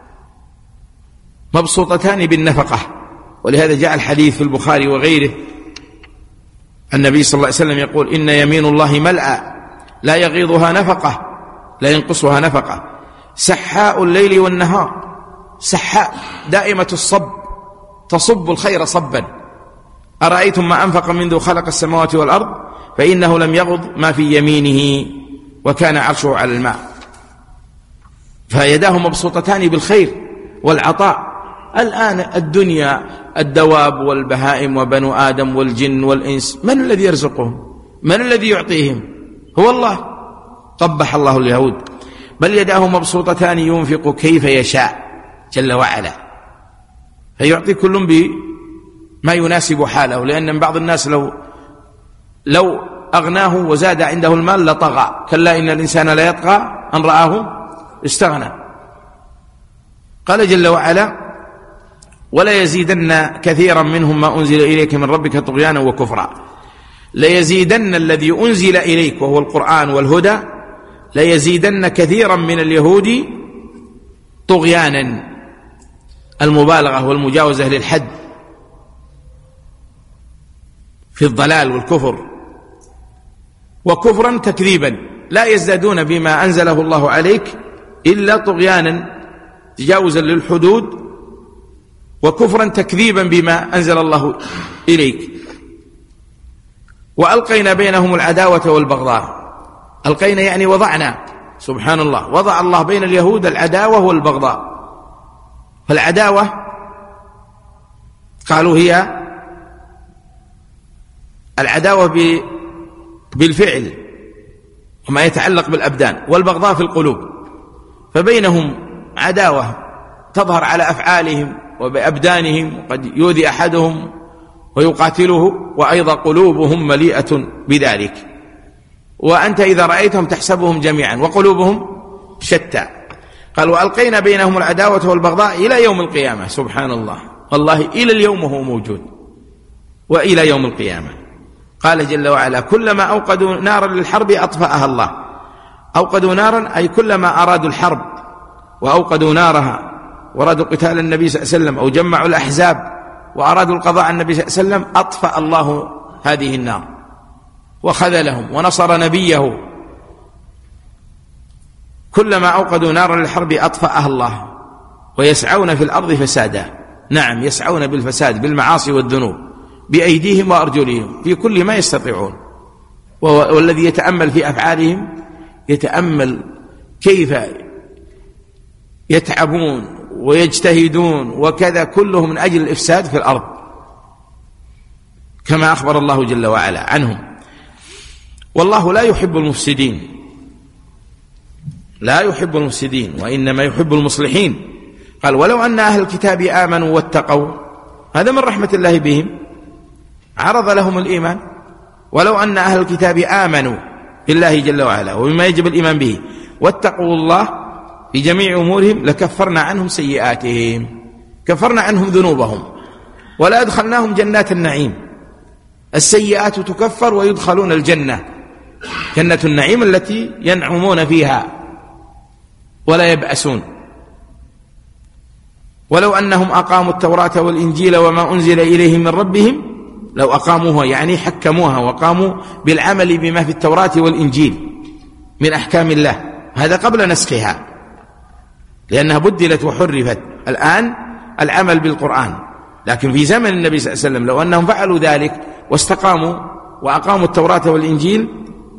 مبسوطتان بالنفقة. ولهذا جاء الحديث في البخاري وغيره، النبي صلى الله عليه وسلم يقول: إن يمين الله ملأى لا يغيضها نفقة، لا ينقصها نفقة، سحاء الليل والنهار، سحاء دائمة الصب، تصب الخير صبا. أرأيتم ما أنفق منذ خلق السماوات والأرض فإنه لم يغض ما في يمينه وكان عرشه على الماء. فيداه مبسوطتان بالخير والعطاء. الآن الدنيا، الدواب والبهائم وبنو آدم والجن والإنس، من الذي يرزقهم؟ من الذي يعطيهم؟ هو الله. قبح الله اليهود. بل يداه مبسوطتان ينفق كيف يشاء جل وعلا، فيعطي كل بما يناسب حاله. لأن بعض الناس لو لو أغناه وزاد عنده المال لطغى، كلا إن الإنسان لا يطغى أن رآه استغنى. قال جل وعلا: ولا يزيدن كثيرا منهم ما أنزل إليك من ربك طغيانا وكفرا. ليزيدن الذي أنزل إليك وهو القرآن والهدى، ليزيدن كثيرا من اليهود طغيانا، المبالغة والمجاوزة للحد في الضلال والكفر، وكفرا تكذيبا، لا يزدادون بما أنزله الله عليك إلا طغيانا، تجاوزا للحدود، وكفرا تكذيبا بما أنزل الله إليك. وألقينا بينهم العداوة والبغضاء. ألقينا يعني وضعنا، سبحان الله، وضع الله بين اليهود العداوة والبغضاء. فالعداوة قالوا هي العداوة بالفعل وما يتعلق بالأبدان، والبغضاء في القلوب. فبينهم عداوة تظهر على أفعالهم وبأبدانهم، وقد يؤذي أحدهم ويقاتله، وأيضا قلوبهم مليئة بذلك. وأنت إذا رأيتهم تحسبهم جميعا وقلوبهم شتى. قال: وألقينا بينهم العداوة والبغضاء إلى يوم القيامة. سبحان الله، والله إلى اليوم هو موجود، وإلى يوم القيامة. قال جل وعلا: كلما أوقدوا نارا للحرب أطفأها الله. أوقدوا نارا أي كلما أرادوا الحرب وأوقدوا نارها وأرادوا قتال النبي صلى الله عليه وسلم، أو جمعوا الأحزاب وأرادوا القضاء على النبي صلى الله عليه وسلم، أطفأ الله هذه النار وخذلهم ونصر نبيه. كلما أوقدوا نارا للحرب أطفأها الله، ويسعون في الأرض فسادا. نعم، يسعون بالفساد بالمعاصي والذنوب بأيديهم وأرجلهم في كل ما يستطيعون. والذي يتأمل في أفعالهم يتأمل كيف يتعبون ويجتهدون وكذا، كله من أجل الإفساد في الأرض، كما أخبر الله جل وعلا عنهم. والله لا يحب المفسدين، لا يحب المفسدين، وإنما يحب المصلحين. قال: ولو أن أهل الكتاب آمنوا واتقوا، هذا من رحمة الله بهم، عرض لهم الإيمان. ولو أن أهل الكتاب آمنوا بالله جل وعلا وبما يجب الإيمان به، واتقوا الله في جميع أمورهم، لكفرنا عنهم سيئاتهم، كفرنا عنهم ذنوبهم، ولا أدخلناهم جنات النعيم. السيئات تكفر ويدخلون الجنة، جنة النعيم التي ينعمون فيها ولا يبأسون. ولو أنهم أقاموا التوراة والإنجيل وما أنزل إليهم من ربهم، لو أقاموها يعني حكموها وقاموا بالعمل بما في التوراة والإنجيل من أحكام الله، هذا قبل نسخها لأنها بدلت وحرفت. الآن العمل بالقرآن، لكن في زمن النبي صلى الله عليه وسلم لو أنهم فعلوا ذلك واستقاموا وأقاموا التوراة والإنجيل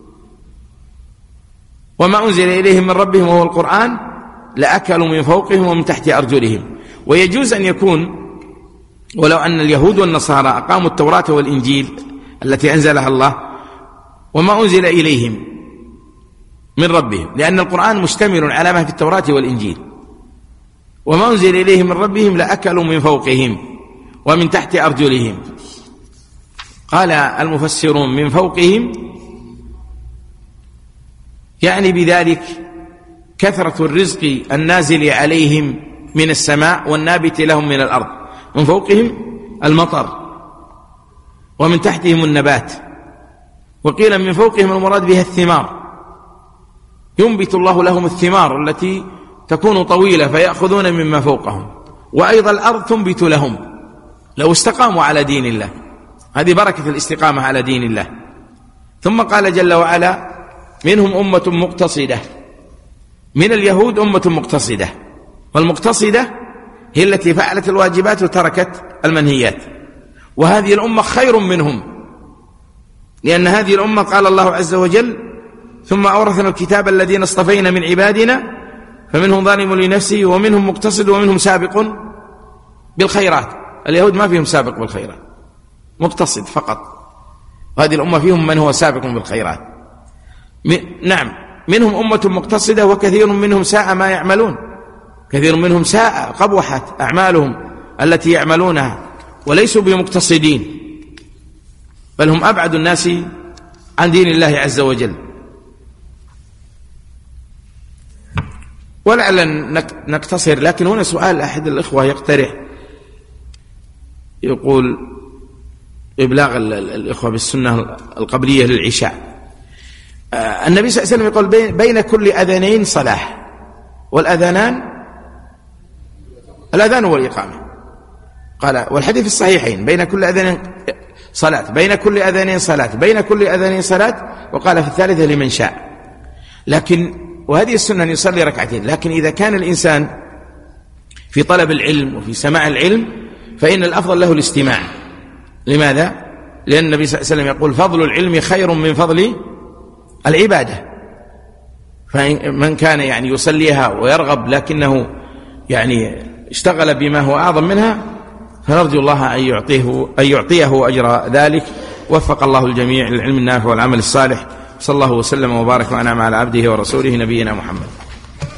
وما أنزل إليهم من ربهم وهو القرآن لأكلوا من فوقهم ومن تحت أرجلهم. ويجوز أن يكون ولو أن اليهود والنصارى أقاموا التوراة والإنجيل التي أنزلها الله وما أنزل إليهم من ربهم، لأن القرآن مشتمل على ما في التوراة والإنجيل، وما أنزل إليهم من ربهم لأكلوا من فوقهم ومن تحت أرجلهم. قال المفسرون من فوقهم يعني بذلك كثرة الرزق النازل عليهم من السماء والنابت لهم من الأرض. من فوقهم المطر ومن تحتهم النبات. وقيل من فوقهم المراد بها الثمار، ينبت الله لهم الثمار التي تكون طويلة فيأخذون مما فوقهم، وأيضا الأرض تنبت لهم لو استقاموا على دين الله. هذه بركة الاستقامة على دين الله. ثم قال جل وعلا منهم أمة مقتصدة، من اليهود أمة مقتصدة، والمقتصدة هي التي فعلت الواجبات وتركت المنهيات، وهذه الأمة خير منهم، لأن هذه الأمة قال الله عز وجل ثم أورثنا الكتاب الذين اصطفينا من عبادنا فمنهم ظالم لنفسه ومنهم مقتصد ومنهم سابق بالخيرات. اليهود ما فيهم سابق بالخيرات، مقتصد فقط، وهذه الأمة فيهم من هو سابق بالخيرات. نعم منهم أمة مقتصدة وكثير منهم ساء ما يعملون، كثير منهم ساء قبوحت أعمالهم التي يعملونها وليسوا بمقتصدين، بل هم أبعد الناس عن دين الله عز وجل. ولعل نقتصر، لكن هنا سؤال أحد الإخوة يقترح، يقول إبلاغ الإخوة بالسنة القبلية للعشاء. النبي صلى الله عليه وسلم يقول بين كل أذانين صلاة، والأذانان الأذان والإقامة، قال والحديث في الصحيحين بين كل أذانين صلاة، بين كل أذانين صلاة، بين كل أذانين صلاة، وقال في الثالثة لمن شاء. لكن وهذه السنة أن يصلي ركعتين، لكن إذا كان الإنسان في طلب العلم وفي سماع العلم فإن الأفضل له الاستماع. لماذا؟ لأن النبي صلى الله عليه وسلم يقول فضل العلم خير من فضل العبادة. فمن كان يعني يصليها ويرغب لكنه يعني اشتغل بما هو أعظم منها فنرجو الله أن يعطيه, أن يعطيه أجر ذلك. وفق الله الجميع للعلم النافع والعمل الصالح. صلى الله وسلم وبارك وأنعم على عبده ورسوله نبينا محمد.